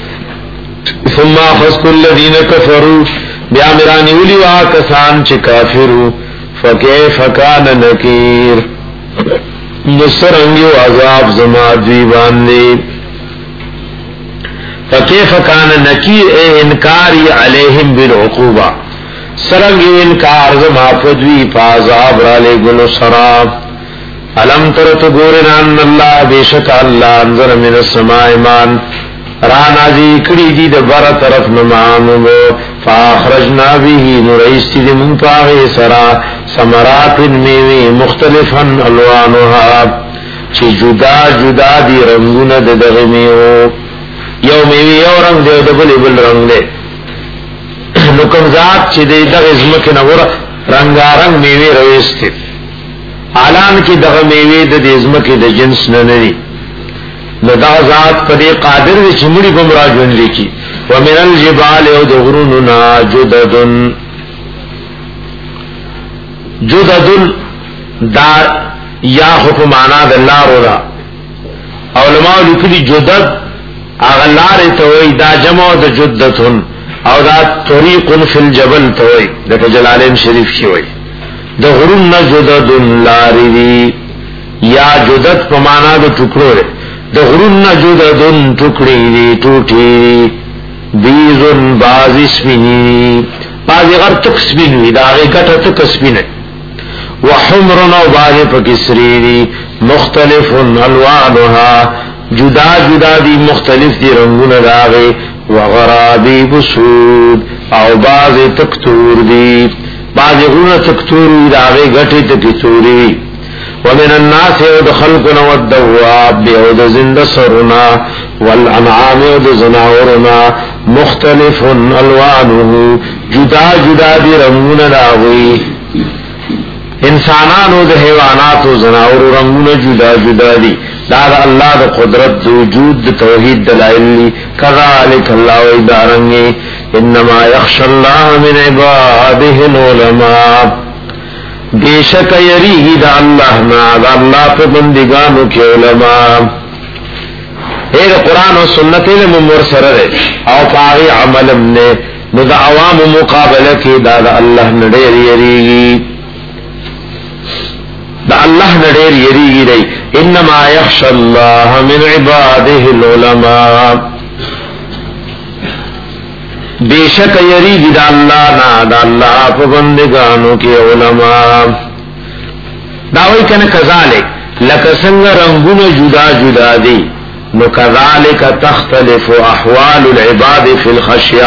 ثم خسک الذین کفروا بیا مرانی ولی واکسان چی کافرو فکیف کان نکیر نسرنگی و عذاب زماد وی باندی فکیف کان نکیر اے انکاری علیہم بالعقوبہ سرنگ انکار زما پدوی پازاب را لے گلو سراب علم ترت گورنا ان اللہ بیشک اللہ انظر من السماء مان را نازی کڑی دی دبر طرف نمانو فاخرجنا بیہی نرئیستی دی منپاغی سرا سمرات میوی مختلفا الوانوها چی جدا جدا دی رنگون ددغمیو یو میوی یو رنگ دے دبلی بل رنگ دے نکم ذات چی دے دغ ازمک نور رنگا رنگ میوی رویستی علان کی دغ میوی د ازمک د جنس ننری نو دا ذات پدی قادر دی چمڑی گمرا جوندی کی ومن الجبال او دغروننا جددن جددن دا یا حکمانا دا لارو دا علماء لکلی جدد اغلار توئی دا جمع دا جدتن او دا طریق فی الجبل توئی دا جلالین شریف شوئی دا غروننا جددن لاری دی یا جدد پمانا دا ٹکڑو رے دا غروننا جددن ٹکڑی دی ٹوٹی دی بیزن باز اسمینی بازی غر تک سپینوی دا آغی گٹا تک سپینی وحمرن و بازی پکسری دی مختلف الوانها جدا جدا دی مختلف دی رنگون دا آغی وغرابی بسود او بازی تکتور دی بازی غرون تکتور دا آغی گٹی تکتوری ومن الناس او دخلقنا والدواب او دزند سرنا والانعام او دزناورنا مختلف الوانه جدا جدا دی رنگون داوی انسانان او د حیوانات او زناور رنگون جدا جدا دی دا اللہ دا قدرت دا وجود دا توحید دلائل کذالک اللہ و ادارنگی انما یخش اللہ من عباده العلماء بیشک یریہی دا اللہ نا دا اللہ پہ بندگانو کے علماء اے دا قرآن و سنت علم مرسر رے او پاغی عملم نے نو دا عوام مقابلہ کی دا دا اللہ نڈیر یریگی دا اللہ نڈیر یریگی رئی انما یخش اللہ من عباده العلماء بیشک یریگی دا اللہ نا دا اللہ پہ بندگانو کی علماء داوئی کن کذالک لکسنگ رنگون جدا جدا دی نو کذالک تختلف احوال العباد فی الخشیہ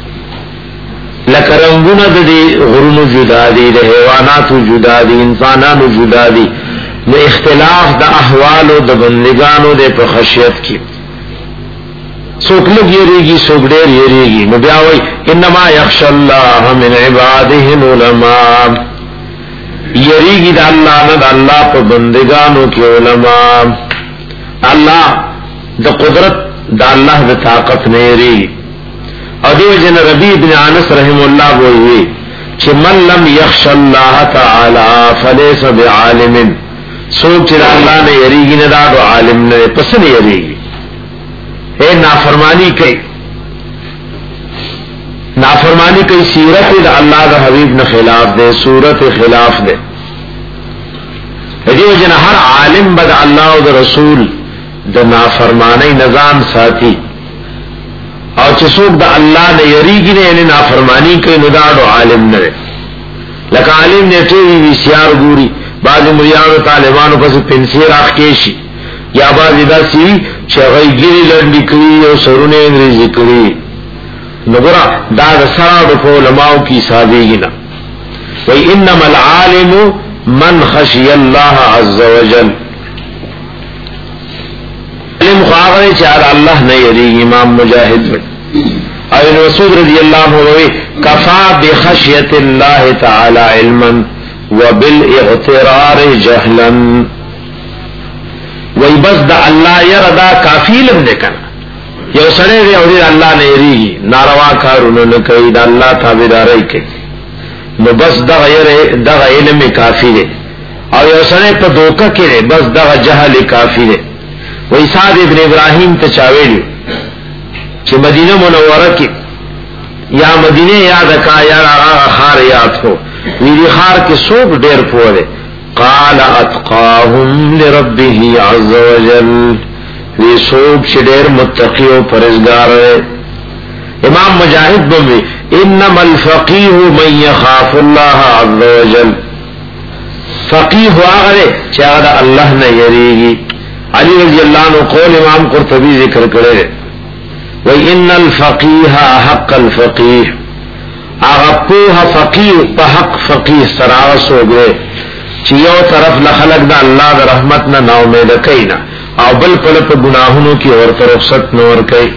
لکرنگون دی غرون جدا دی دا حیوانات جدا دی انسانان جدا دی نو اختلاف دا احوال دا بندگانو دے پا خشیت کی سوک لگ یریگی سوک دیر یریگی نو بیاوئی انما یخش اللہ من عباده العلماء یریگی دا اللہ نا دا اللہ پا بندگانو کی علماء اللہ دا قدرت دا اللہ دا طاقت نیری اور دیو جن ربی بن عنس رحم اللہ بوئی چھ من لم یخش اللہ تعالی فلیس بعالم سوک چھ اللہ نے یریگی ندا دو عالم نے پسن یریگی اے نافرمانی کئی نافرمانی کئی سیرت دا اللہ دا حبیب نے خلاف دے صورت خلاف دے دیو جن ہر عالم بد اللہ دا رسول دا نافرمانی نظام ساتھی اور چسوک دا اللہ نے یریگی نے یعنی نافرمانی کئی نداڑو عالم نے لکہ عالم نے ٹیوی وی سیار گوری بعض مریان و طالبانو پس پنسیر آخ کیشی یا بعض دا سی چغی گیری لنڈی کری او سرون انگریزی کری نگرا دا دا سراڑو کو علماء کی صحابیگی نا وی انما العالم من خشی اللہ عز وجل علم خواہر چار اللہ نے یریگی امام مجاہد میں ابن مسعود رضی اللہ عنہ کفا بخشیت اللہ تعالی علما وبالاغترار جہلا وی بس دا اللہ یردا کافی علم دے کنا یو سڑے دے اور اللہ نے یریگی ناروا کارونو نکئی دا اللہ تابدارائی کئی نو بس دا غیر علم کافی دے اور یو سڑے پا دوکا کرے بس دا جہل کافی دے وی سعد ابن ابراہیم تچاویلیو چھ مدینہ منورہ کی یا مدینہ یاد کا یا آغا خار یاد ہو ویدی خار کے سوک دیر پورے قال اتقاہم لربه عز وجل دی سوک چی دیر متقی و پرزگار ہے. امام مجاہد بوی انما الفقیہ من یخاف اللہ عز وجل، فقیہ آغرے چاہدہ اللہ نہ یریگی. علی رضی اللہ عنہ قول امام قرطبی ذکر کرے وَإِنَّ الْفَقِيهَ حَقَّ الْفَقِيهِ، اغپوها فقیہ پا حق فقیہ سراغس ہو گئے چیو طرف لخلق دا اللہ دا رحمتنا نا امید کئینا او بل پل پا گناہنوں کی ورط رخصت نور کئی،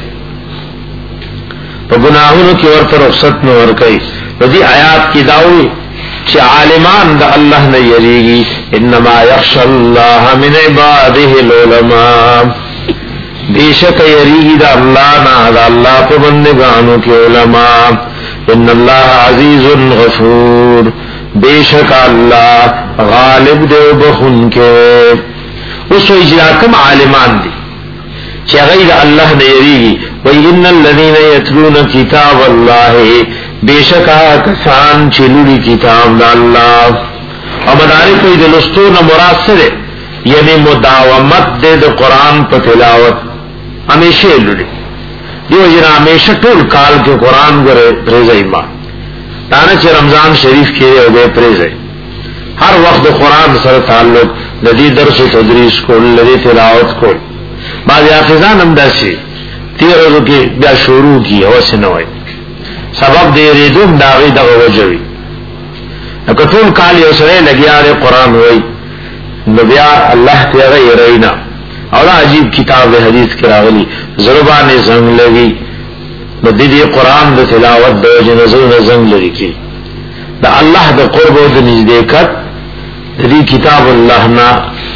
پا گناہنوں کی ورط رخصت نور کئی. وزی آیات کی داوی چی عالمان دا اللہ نے یریگی انما یخش اللہ من عباده العلماء، بیشک یریگی دا اللہ نا دا اللہ پا بندگانوں کی علماء. ان اللہ عزیز غفور، بیشک اللہ غالب دے بخن کے. اس اجراکم عالمان دی چی غیر اللہ نے یریگی. وَإِنَّ الَّذِينَ يَتْلُونَ كِتَابَ اللَّهِ، بیشک کسان چلولی کتاب دا اللہ. اور مداری کوئی دلستون مراد سے دے یعنی مداومت دے دا قرآن پا تلاوت ہمیشہ لولی دیو جنا ہمیشہ طول کال کے قرآن گرے پریزائی ماں تانا چی رمضان شریف کیے ہو گئے پریزائی ہر وقت قرآن سر تعلق لدی درس و تدریس کول لدی تلاوت کول. بعض حافظان ہم داسی تیر روزو کی بیا شروع کی حوث نوائی سبب دے ریدون داغی دغا وجوی اکا طول کالی اسرے لگیا رے قرآن ہوئی نبیا اللہ تیغی رئینا اولا عجیب کتاب حدیث کراغلی ضربان زنگ لگی دی دی قرآن دا تلاوت دا جنزون زنگ لگی کی دا اللہ دا قرب و دا نزدیکت دی کتاب اللہ نا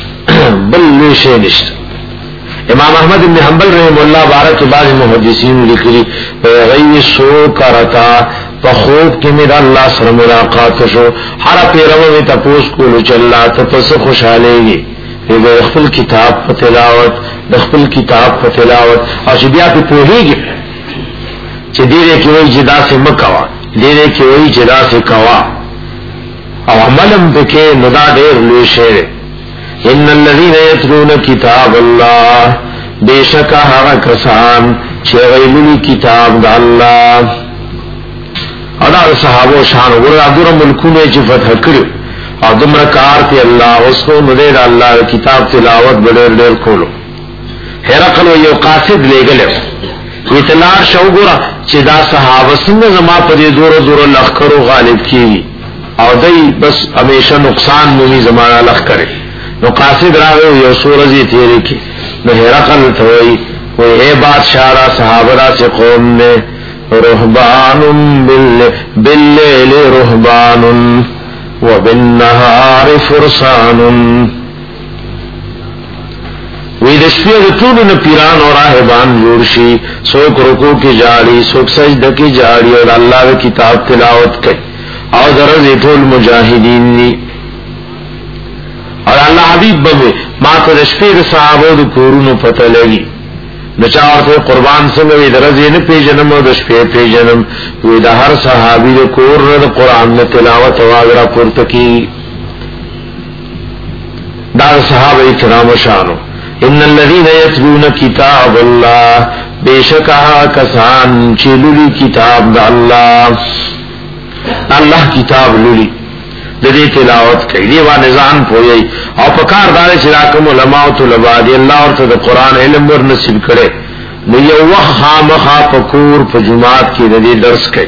بل شے نشت. امام احمد بن حنبل رحم اللہ بارک بعض محدثین لکھلی غیوی سو کرتا فخوب کی میرا اللہ سر ملاقات شو ہر پیرو میں تپوس کولو چلا تپس خوشحالے گی دخل کتاب پا تلاوت دخل کتاب پا تلاوت اور بیا پی پوہی گی چی دیرے کی وہی جدا سے مکوا دیرے کی وہی جدا سے کوا او عملم پکے ندا دیر لوی شیر. ان الذین یتلون کتاب اللہ، بے شکا ہوا کسان چی غیلولی کتاب دا اللہ. اور دا صحابو شان ورہ دور ملکونے چی فتح کریو اور دمر کارتی اللہ اس کو ندیر اللہ کتاب تلاوت بڑیر دیر کولو. حیرقل و یو قاسد لے گلے اطلاع شو گورا چی دا صحابہ سنگ زما پدی دور دور لخکر و غالب کی اور دی بس ہمیشہ نقصان مومی زمانہ لخ کرے. نو قاسد راوے یو سورزی تیرے کی نو حیرقل توئی وہ اے بادشاہ صحابہ سے قوم نے رہبان باللیل رہبان وبالنهار فرسان، وی دشپی رتون پیران اور راہبان جوڑشی سوک رکو کی جاڑی سوک سجدہ کی جاڑی اور اللہ کی کتاب تلاوت کئی اور درز اتول مجاہدین نی. اور اللہ حبیب بوے ماں تو دشپی صحابہ دو کورونو پتہ لگی نچاورتے قربان سنگوی درزی نا پی جنم و دشپی پی جنم وی دا ہر صحابی دا کورن دا قرآن نا تلاوت واغرہ پورتکی دا صحابہ اکرام و شانو. ان الذین یتلون کتاب اللہ، بے شکا کسان چلولی کتاب دا اللہ اللہ کتاب لولی دی تلاوت کئی دیوان نظام پوئی او پکار دارے چراکم علماء طلباء دی اللہ اور تا قرآن علم ور نصیب کرے نو یو وقت خامخا پکور پا جماعت کی دی درس کئی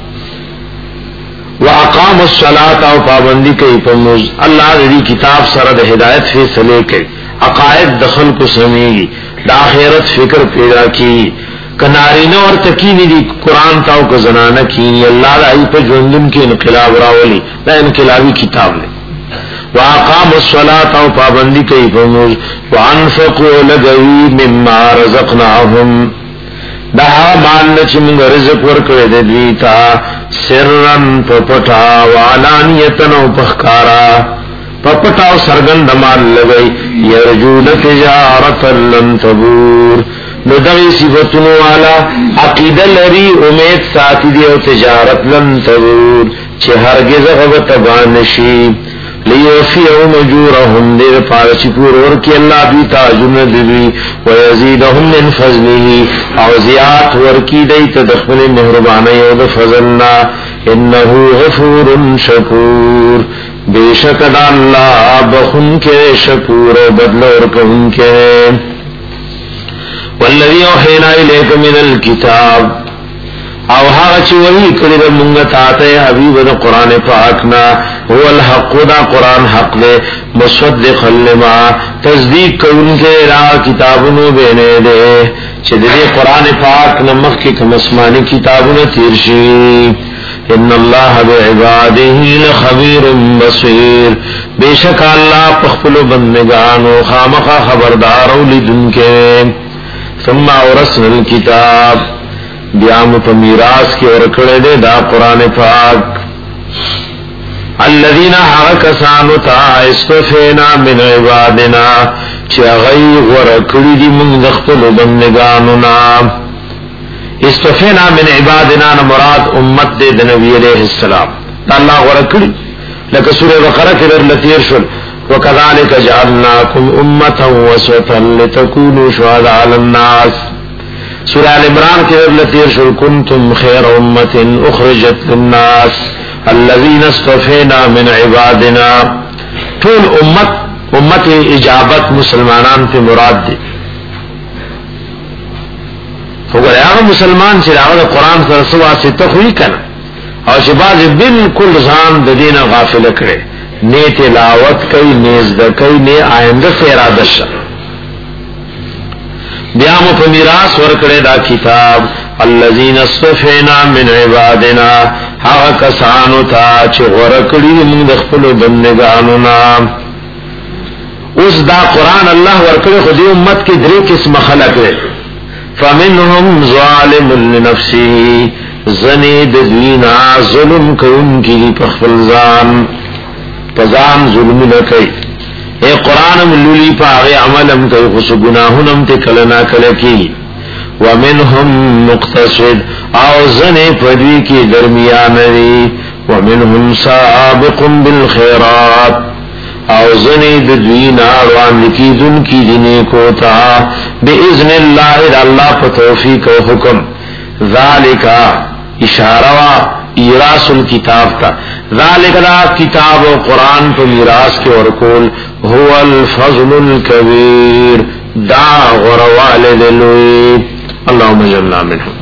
واقام الصلاة او پابندی کئی پموز اللہ دی کتاب سرد ہدایت فیصلے کئی عقائد دخل کو سمیگی دا آخرت فکر پیدا کی کنارینہ اور تکینی دی قرآن تاو کا زنانہ کینی اللہ رائی پہ جوندن کی انقلاب راولی دا انقلابی کتاب لے. وآقام الصلاة تاو پابندی کئی پموز وانفقو لگوی مما رزقناہم دا مالنا چی منگا رزق ورکوے دے دویتا سرن پپٹا وعلانیتن و پخکارا پپٹا و سرگند مال لگئی یرجون تجارتا لن تبور نو دغی صفتنو والا عقیدہ لری امید ساتی دی او تجارت لن تبور چه هرگز غبت بانشی لیوفیهم اجورهم دیر پارچی پور ورکی اللہ بیتا جند دوی ویزیدهم من فضله او زیاد ورکی دیتا دخل مہربانی او دفضلنا انہو غفور شکور بے شک دا اللہ بخن کے شکور و بدل ورکن کے والذی اوحینا الیک من الكتاب او هغه چې وحی کړی د مونږ ته ته حبیب د قران پاک نا هو الحق دا قران حق دے مصدق لما تصدیق کوونکې را کتابونو بینه دے چې د قران پاک نمخ کې کوم آسماني کتابونه تیر شي ان الله بعباده لخبير بصير بیشک الله په خپل بندگانو خامخا خبردار او لیدونکې ثم اورثنا الكتاب بیام په میراث کې ورکړل دي دا قران پاک الذين حركسانوا تا استفینا من عبادنا چې غي ورکړي دي موږ د خپل بندگانو نام استفینا من عبادنا مراد امت د نبی عليه السلام الله ورکړي لکه سوره بقره کې ورلتیر شول وكذلك جعلناكم امه وسطا لتكونوا شهداء على الناس سورہ ال عمران کے ورلتیر شل کنتم خیر امت اخرجت للناس الذين اصطفینا من عبادنا طول امت امت اجابت مسلمانان تے مراد دی وګورئ هغه مسلمان چې هغه قرآن سره سوا ست خوې کنا او چې باز بالکل ځان د دین غافل کړي نه تلاوت کوي نه زده کوي نه آینده سے اراده شه بیا مو په میراث ورکړی دا کتاب الذين اصطفینا من عبادنا هغه کسانو ته چې ورکړي موږ د خپل بندگانو نام اوس دا قران الله ورکړي خو دې امت کې درې قسم خلق دي فمنهم ظالم لنفسه زنید دینا ظلم کوونکی په خپل ځان په ځان ظلم نه کوي اے قرآن ملولی پاغی عملم کئی خس گناہنم تے کلنا کلکی ومنهم مقتصد او زن پدوی کی درمیان دی ومنهم سابق بالخیرات او زن ددوی ناروان لکی دن کی دنی کو تا بی اذن اللہ اللہ پا توفیق و حکم ذالکا اشاروا ایراس الکتاب تا ذالک دا کتاب و قرآن پا میراث کے ورکول هو الفضل الكبير دا غروال دلوی اللهم اجعلنا منهم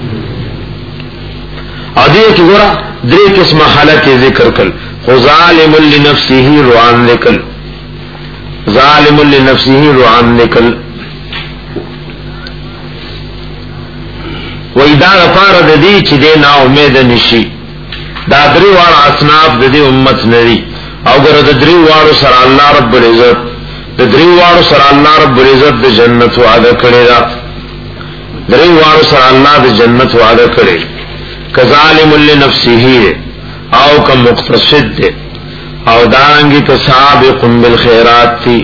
ادیه کی ګورا درې قسمه حالت ذکر کړل خو ظالم لنفسه روان نکل ظالم لنفسه روان نکل و اذا غفر د دې چې دې نا امید نشي دا درې واړه اصناف د دې امت نری او ګره د درې واړو سره الله رب العزت د درې واړو سره الله رب العزت د جنت وعده کړی دا درې واړو سره الله د جنت وعده کړی کظالم لنفسه او کم مقتصد او دانګي کسابق بالخيرات تی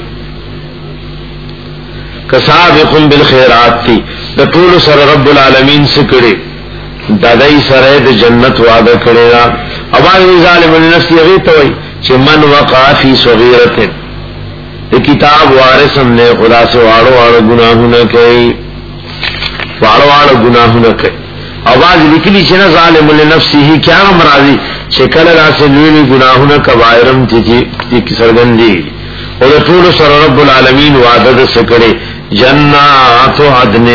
کسابق بالخيرات تی د ټول سره رب العالمین سکړي ددای سره د جنت وعده کړی دا او باندې ظالم لنفسه هغه ته وای چې من وقع فی صغیرۃ کتاب وارثم نے خدا سے واړو واړو گناہونه کوي واړو واړو گناہونه کوي اواز لیکلی چې نه ظالم لنفسه کیا مرادی چې کله راسه لوی گناہونه کبائرم چې چې سرګندی او د ټول سره رب العالمین وعده د سکړي جنات عدن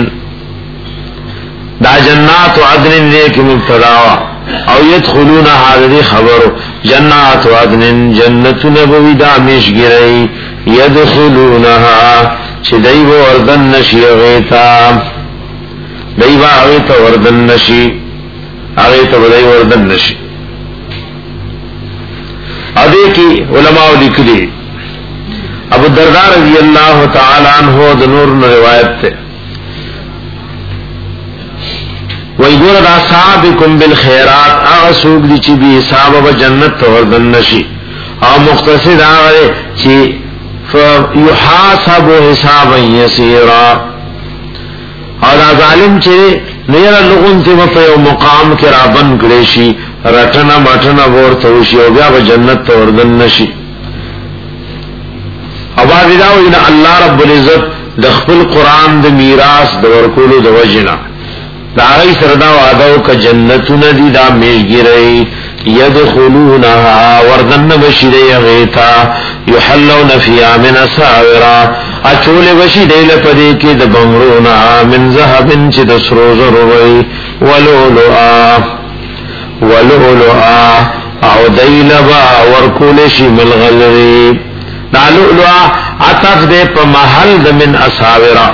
دا جنات عدن دې کې مبتدا او يدخلون هذه خبر جنات عدن جنت نبوی دا میشګری يدخلونها چې دای وردن نشي غیتا دای واغیتا وردن نشي غیتا دای وردن نشي ا دې کې علماء لیکلي ابو الدرداء رضی اللہ تعالی عنہ د نور روایت ته وَيْقُولَ دَا سَابِكُمْ بِالْخَيْرَاتِ اغسوک دی چی بی حساب و جنت توردن نشی او مختصد آگئے چی فَيُحَاسَبُ حِسَابًا يَسِيرًا او دا ظالم چی نیر لغن تی مپیو مقام کرا بند کریشی رٹنا مٹنا بورتوشی او بیا و جنت توردن نشی اواز داو ان الله رب العزت د خپل قران د میراث د ورکولو د وجنا دا غي سردا وعده ک جنتون دي دا میګری يدخلونها وردن بشری غیتا یحلون فیها من اساورا اچول بشری لپدی کی د بمرونا من ذهب چې د سرو زرو وی ولولوا ولولوا او دیلبا ورکول شی ملغلری دا لولوا عطف دے په محل د من اساورا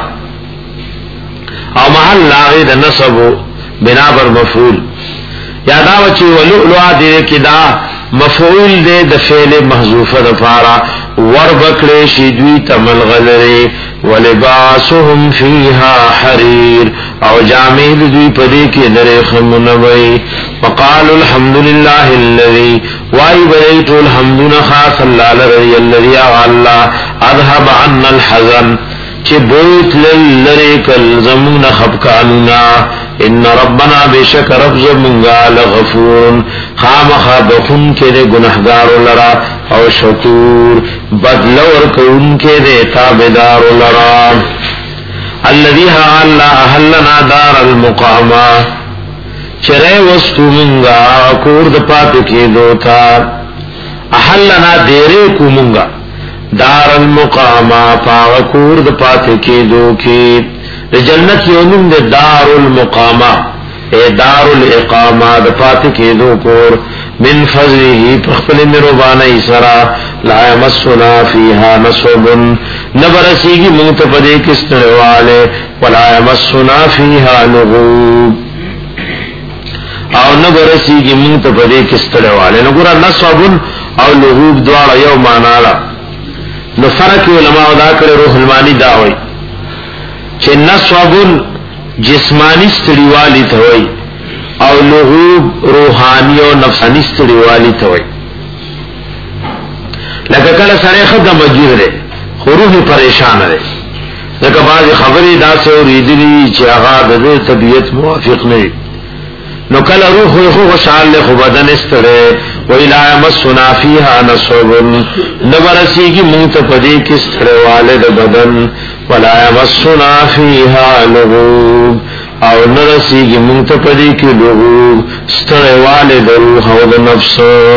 او محل لاغی د نصب بنا بر مفعول یادا وچی ولؤلؤ دې کې دا مفعول دې د فعل محذوفه د فارا ور بکړې شي دوی تمل غلره ولباسهم فيها حرير او جامع دوی پدې کې درې خمنوي وقالوا الحمد لله الذي وای بیت الحمدنا خاص الله الذي الذي الله اذهب عنا الحزن چې بوت لری کل زمون خفقاننا ان ربنا بشک رب زمونگا لغفور خامخ بخون کے دے گناہگار لرا او شکور بدلور کون کے دے تابدار لرا الذي حال اهلنا دار المقامہ چرے وستو منگا کور د پات کے دوتا احلنا دیرے کو منگا دار المقامہ پاکور د پات کے دو کی جنت یومن د دار المقامہ اے دار الاقامہ د پات کے دو کور من فضله فخل مربانی سرا لا يمسنا فيها نصب نبرسیگی منتفدی کستر والے ولا يمسنا فيها لغوب او نبرسیگی منتفدی کستر والے نگورا نصب او لغوب دوار یو مانالا نو فرق علماء دا کرے روح المانی داوئی چه نصب جسمانی ستڑیوالی توئی او لغوب روحانی او نفسانی ستڑیوالی توئی لکه کله سره خدام مجیر ده خروح پریشان ده لکه بعض خبری دا سے اوریدلی چه آغا ده طبیعت موافق نه نو کله روح خو خوشحال له خو بدن استره و الى مسنا فيها نصب نبرسیگی منت پدی کس ترواله د بدن ولا مسنا فيها لغوب او نرسیگی منت پدی کی لغوب سترواله د روح او د نفس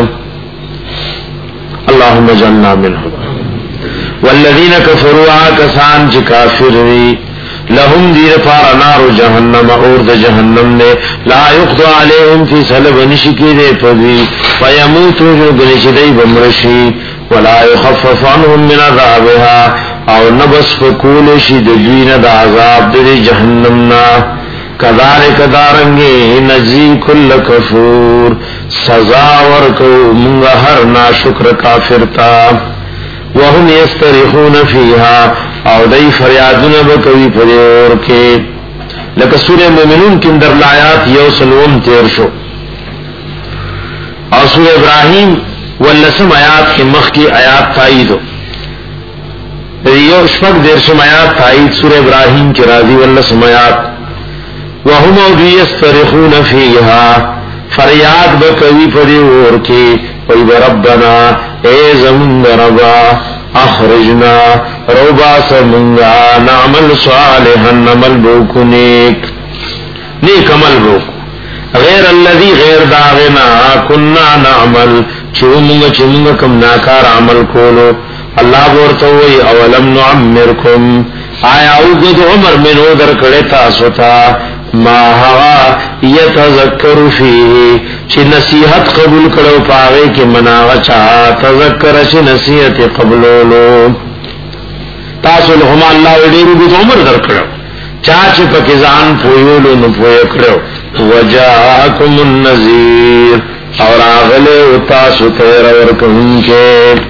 اللهم جننا منهم والذین کفروا کسان چې کافر وي لهم دیر پارا نار جہنم اور د جہنم نے لا یقضى علیہم فی صلب نشکی دے پدی فیموتو جو گنشدی بمرشی ولا یخفف عنهم من عذابها او نبس فکول شید دوین دا عذاب دے جہنمنا کذالک دارنگی نجزی کل کفور سزا ورکو منگا ہر ناشکر کافرتا وهم یسترخون فیها او دای فریادونه بکوي په اور کې لکه سوره مومنون کې در آیات یو سلوم تیر شو او سوره ابراهیم ولسم آیات کې مخ کی آیات تایید یو شپږ درشم آیات تایید سوره ابراهیم کې راځي ولسم آیات وهم یسترخون فیها فریاد بکوي په اور کې وای ربنا اے زمون ربا اخرجنا روبا سمنگا نعمل صالحا نعمل بوکو نیک نیک عمل بوکو غیر اللذی غیر داغنا کننا نعمل چومنگا چومنگا کم ناکار عمل کولو اللہ بورتوئی اولم نعمرکم آیا اوگد عمر منو در کڑتا ستا ما هوا یتذکر فیه چی نصیحت قبول کرو پاگے کی مناغ چاہا تذکر چی نصیحت قبولولو تاسو لهما اللہ ویڈیرو بیت عمر در کرو چاچ پکزان پویولو نپوی کرو وجاکم النذیر اور آغلے تاسو تیر ورکن کے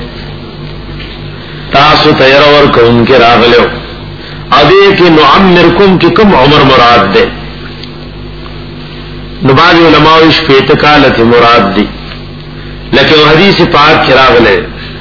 تاسو تیر ورکن کے راغلے ادے کہ نعمرکم کی کم عمر مراد دے نباز علماء شپیت کالت مراد دی لیکن حدیث پاک چراغ لے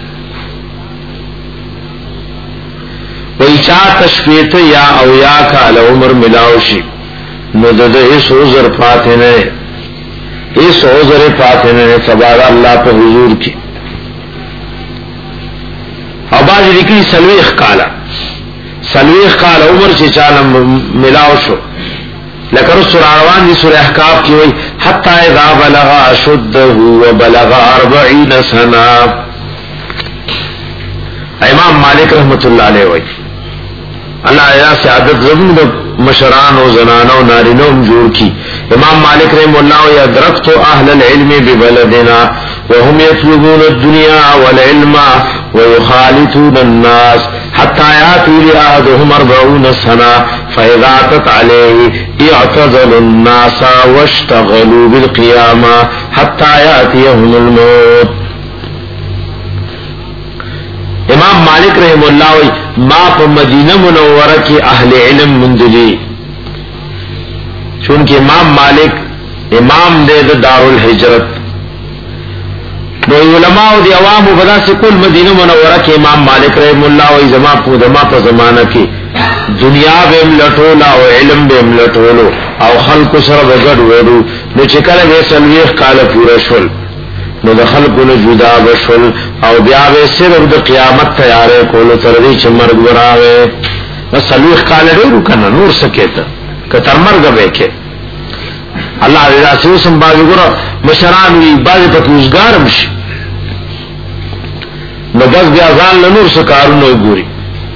ویچا تشپیت یا او یا کال عمر ملاوشی ندد اس عذر پاتنے اس عذر پاتنے سبارا اللہ پہ حضور کی اب باز لیکي سلويخ کالا سلويخ کالا عمر چې چاله ملاو شو لکه رسول روان دي سورہ احقاف کې وای حتا اذا بلغ اشده وبلغ أربعين سنه. امام مالک رحمت الله علیه وای الله یا سعادت زمون د مشران او زنانو نارینو جوړ کی. امام مالک رحم الله یا درکت اهل العلم ببلدنا وهم يطلبون الدنيا والعلم ويخالطون الناس حتى ياتي لأحدهم أربعون سنة فإذا أتت عليه اعتزلوا الناس واشتغلوا بالقيامة حتى ياتيهم الموت. امام مالک رحم الله ما په مدینه منوره کې اهل علم مندلي چونکه امام مالک امام دې د دارالهجرت نو علماء او دی عوام وبدا سے کل مدینه منوره کې امام مالک رحم الله او زما په دما په زمانہ کې دنیا به ملټولا او علم به ملټولو او خلق سره وګړ وړو نو چې کله به سلويخ کال پورا شول نو د خلقو نه جدا بشول او بیا به صرف د قیامت تیارې کولو تر دې چې مرګ وراوي. نو سلويخ کال ډیرو کنه نور سکیته که تر مرګ به کې الله دې راسو سم باندې ګره مشران وی باندې په کوزګارم شي نو بس بیا ځان له نور سکارونو وګوري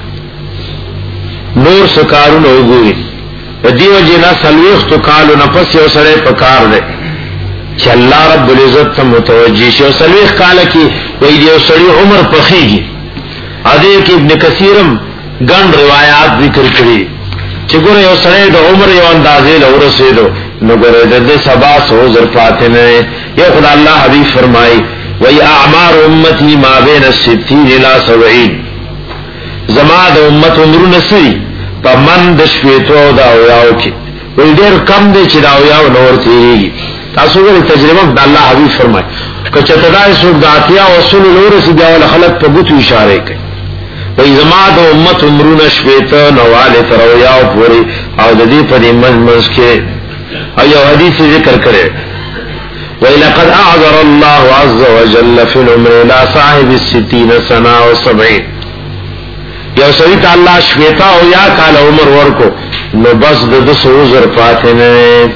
نور سکارونو وګوري په دیو جنا سلويخ تو کالو نه پس یو سره پکار دی چې الله رب العزت ته متوجي شي. او سلويخ کال کې وی دیو سړي عمر پخېږي. اده کې ابن کثیرم ګڼ روایت ذکر کړي چې ګوره یو سړی د عمر یو اندازې له ورسېدو نو ګوره د سبا سو زر پاتې نه. یو خدای الله حبیب فرمایي وی اعمار امتی ما بین الستین الى سبعین زما د امت عمرونه سری په من د شپېتو دا اویاو کې وی ډېر کم دی چې دا اویاو نور تیریږي. تاسو ګورئ تجربه د الله حبیب فرمایي که چتدای سو د اتیا اصول نور سي بیا ول خلق په ګوتو اشاره کوي وی زما د امت عمرونه شپېته نواله تر اویاو پوری او د دې په دې منځ کې ایو حدیث ذکر کړي وَلَقَدْ أَعْذَرَ اللَّهُ عَزَّ وَجَلَّ فِي الْعُمْرِ إِلَى صَاحِبِ السِّتِّينَ سَنَةً وَسَبْعِينَ. یو سړی ته الله شپېته او یا کال عمر ورکو نو بس د سو زر پاتې نه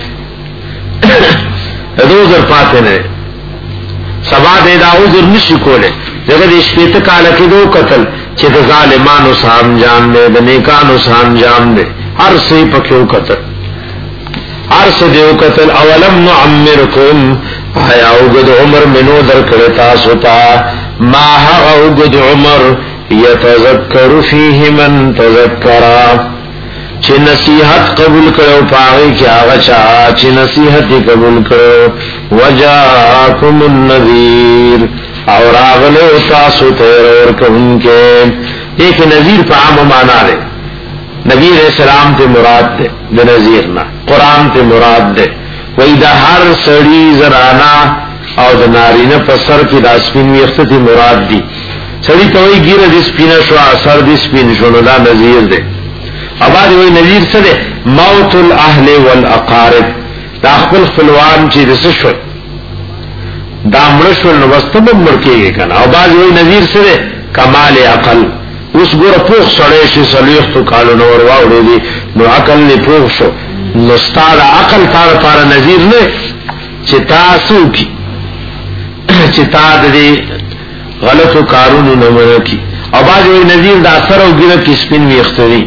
دو زر پاتې نه سبا دې دا عذر نشي کوله دغه دې شپېته کال کې دو قتل چې د ظالمانو سام جان نه د نیکانو سام جان نه هر څه پکې قتل عرص دیو قتل اولم نعمرکم آیا اوگد عمر منو در کرتا ستا ما حق اوگد عمر یتذکر فیه من تذکرا چه نصیحت قبول کرو پاگی کی آغا چاہا چه نصیحتی قبول کرو وجاکم النذیر اور آغلو تاسو تیر ورکن کے ایک نذیر پا عام مانا رہے نبی علیہ السلام تے مراد دے د نذیر نا قرآن تے مراد دے وی دا ہر سڑی زرانا او د نارینه په سر کې د سپین ویخته ته مراد دي سړی ته وی ګیره د سپینه شو اثر د سپین شو نو دا نذیر دی. اباد وی نذیر څه دی؟ موت الاهل والاقارب دا خپل خپلوان چې رس شو دا مړ شو نو واستم مړ کېږي کنه. اباد وی نذیر څه دی؟ کمال عقل. اوس ګوره پوخ سړی شي سلیخ تو کالو نور واوړي دي نو عقل نه پوخ شو نو ستاره عقل تار تار نذیر نه چې تاسو کی چې تا دې غلطو کارونو نه ورکی. او باز وی نذیر دا اثر او ګیره کې سپین ویختري.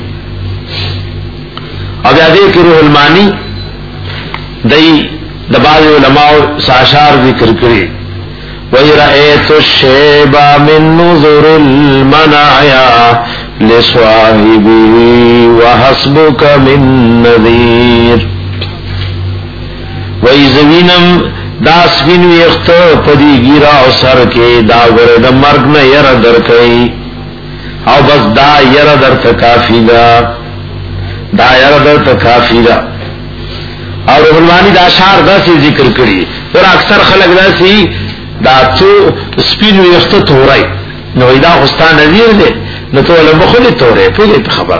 او بیا دې کې روح المانی دای د باز علماء ساشار ذکر کړی وَيْرَأَيْتُ الشَّيْبَ مِنْ نُذُرِ الْمَنَايَا لِصَاحِبِهِ وَحَسْبُكَ مِنْ نَذِيرٍ. وَإِذَوِنَمْ دا سپین ویخت پدی گیرا او سر کے دا ورد مرگ نا یر در کئی او بس دا یر در تکافی دا دا یر در تکافی دا. اور رحمانی دا شعر دا سی ذکر کری اور اکثر خلق دا سی دا تو سپین ویخت تورائی نو دا خستا نظیر دے نو تو علم بخولی تورائی پولی پی خبر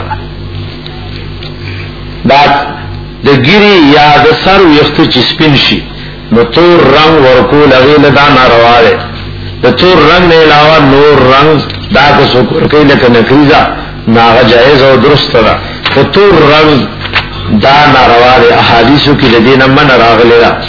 دا دا گیری یا دا سر ویخت چی سپین شی نو تور رنگ ورکو لغیل دا ناروا دے د تور رنگ نه علاوه نور رنگ دا که څوک کوي لکه نکریزه ناغه جایز او درست ده خو تور رنگ دا ناروا دي احادیثو کې د دینه من راغلی ده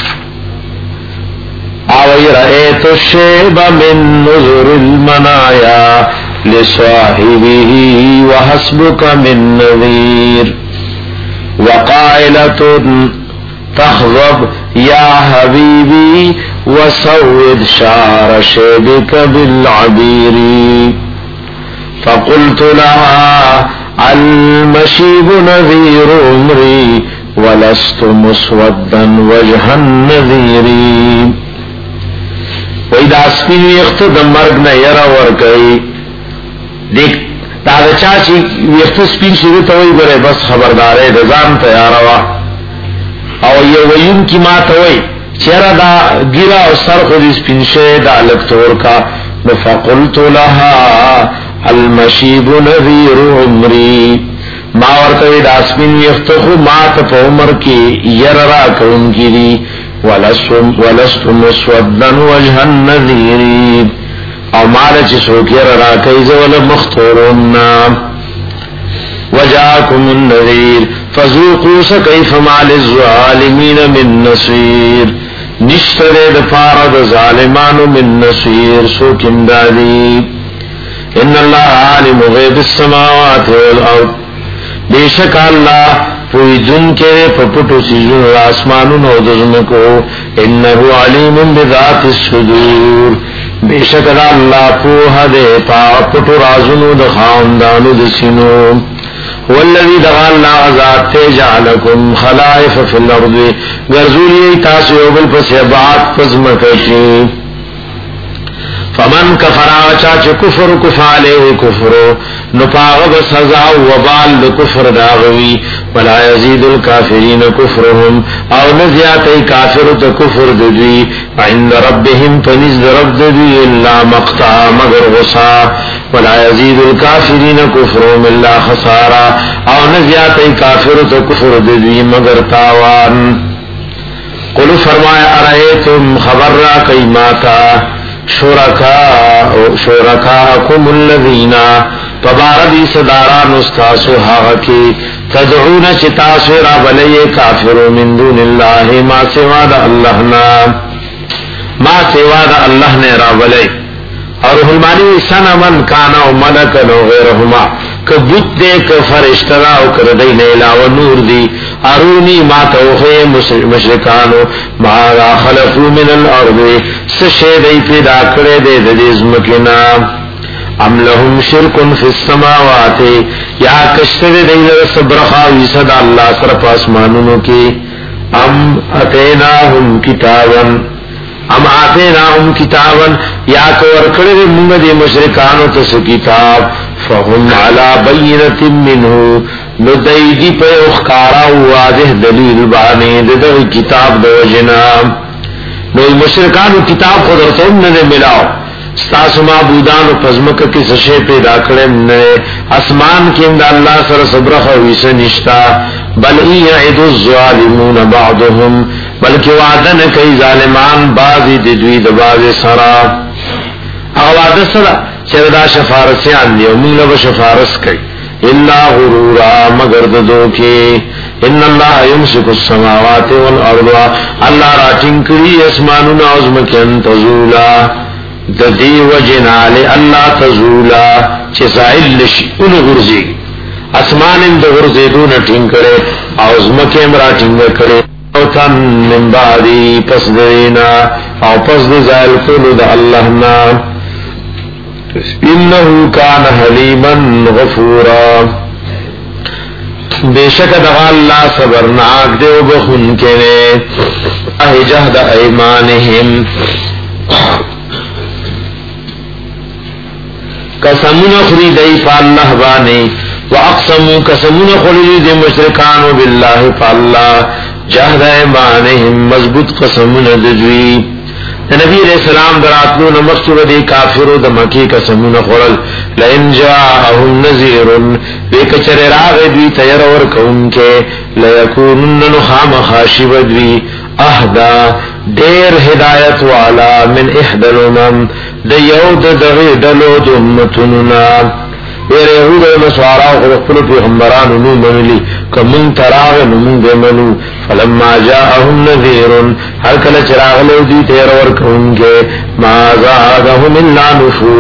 او رأيت الشيب من نظر المنايا لصاحبه وحسبك من نذير وقائلة تخضب يا حبيبي وسود شعر شيبك بالعبير فقلت لها المشيب نذير عمري ولست مسودا وجه النذير وإذا سپین ویخت د مرگ نه یرا ور کوي دیک دا چا چې ویخت سپین شروع ته وي ګره بس خبردارې د ځان تیار وا او یو وین کی ما ته وي چیرې دا ګیرا او سر خو دې سپین شه دا لکتور کا فقلت لها المشيب نذير عمري ما ورته دا سپین ویخت خو ما ته په عمر کې یرا را کوم کیږي ولست مسودا وجه النذير او مال چې سوکیر را کوي زول مختورنا وجاكم النذير فذوقوا كيف ما للظالمين من نصير نشتره د پاره د ظالمانو من نصير سوک امدادي ان الله عالم غيب السماوات والارض بیشک الله پوی جن کے پپٹو سیزن آسمانون و دزمکو انہو علیم بذات الصدور بیشک دا اللہ پوہ دے پاپٹو رازنو دا خاندانو دسنو والذی دغا اللہ ذات تے جعلکم خلائف فی الارض گرزولی تاسیو بالپس عباد پزمکتی فمن کفر آچا چه کفر کفالے کفرو نپاغب سزا وبال د کفر داغوی ولا یزید الکافرین کفرهم او نزیات کافر ته کفر دوی عند ربهم فنز رب دوی الا مقطع مگر غصا ولا یزید الکافرین کفرهم الا خسارا او نزیات کافر ته کفر دوی مگر تاوان قل فرمایا ارایتم خبر را کیماتا شرکا شرکاکم الذین فباردی صداران استاسو حاغ کی تدعون چتاسو را بلی کافر من دون اللہ ما سوا دا اللہ نا ما سوا دا اللہ نے را بلی اور حلمانی سنمن کانا و ملکن و غیرہما کبت دے کفرشترا و کردین علاو نور دی ارونی ما توخی مشرکانو ما را خلقو من الارض سشیدی پیدا کردے ددیزمکنا ام لهم شرکن فی السماوات یا کشتر دیل سبرخاوی صدا اللہ سرپ آسمانونو کی ام اتیناهم کتابا ام آتیناهم کتابا یا کورکڑی منگ دی مشرکانو تس کتاب فهم علا بینت منہو ندیدی پہ اخکارا واضح دلیل بانے ددو کتاب دو جنام نو مشرکانو کتاب خودرتون ندے ملاو ستاسو معبودانو پزمک کی سشے پیدا کرن نئے اسمان کی اند اللہ سر صبرخ ویسا نشتا بل ایعد الظالمون بعضهم بلکہ وعدن کئی ظالمان بعضی ددوی دباز سرا اواد سرا چردا شفارسیان دیو مونگ با شفارس کئی الا غرورا مگر ددو کے ان اللہ یمسک السماوات والارض اللہ را چنکری اسمانونا عظمکن تزولا ددی وجنال اللہ تزولا چسائل لشی ان غرزی اسمان ان دا غرزی دون ٹھنگ کرے عظمک امرا ٹھنگ کرے او تن من بعدی پس دینا او پس دزائل کلو دا اللہ نا انہو کان حلیما غفورا بے شک دغا اللہ صبرناک دے و بخن کے نے اہ جہد ایمانہم قسمون خریدی پا اللہ بانے واقسمو قسمون خریدی مشرکانو باللہ پا اللہ جہد ایمانہم مضبوط قسمون دجوی نبی علیہ السلام دراتلو نمخشو دی کافرو دمکی قسمون خرل لئن جاءہم نذیرن ویکچر راغ دوی تیرور کون کے لیکونن نخام خاشب دوی اہدا دیر هدایت والا من احدى الامم د یو د دغه دلو د امتوننا ویر یهود و نصارا و خلق پیغمبران نو منلی کمون تراغ نمون دیمنو فلما جاءهم نذیر هر کل چراغ لو دی تیر ورکونگے ما زادهم الا نفور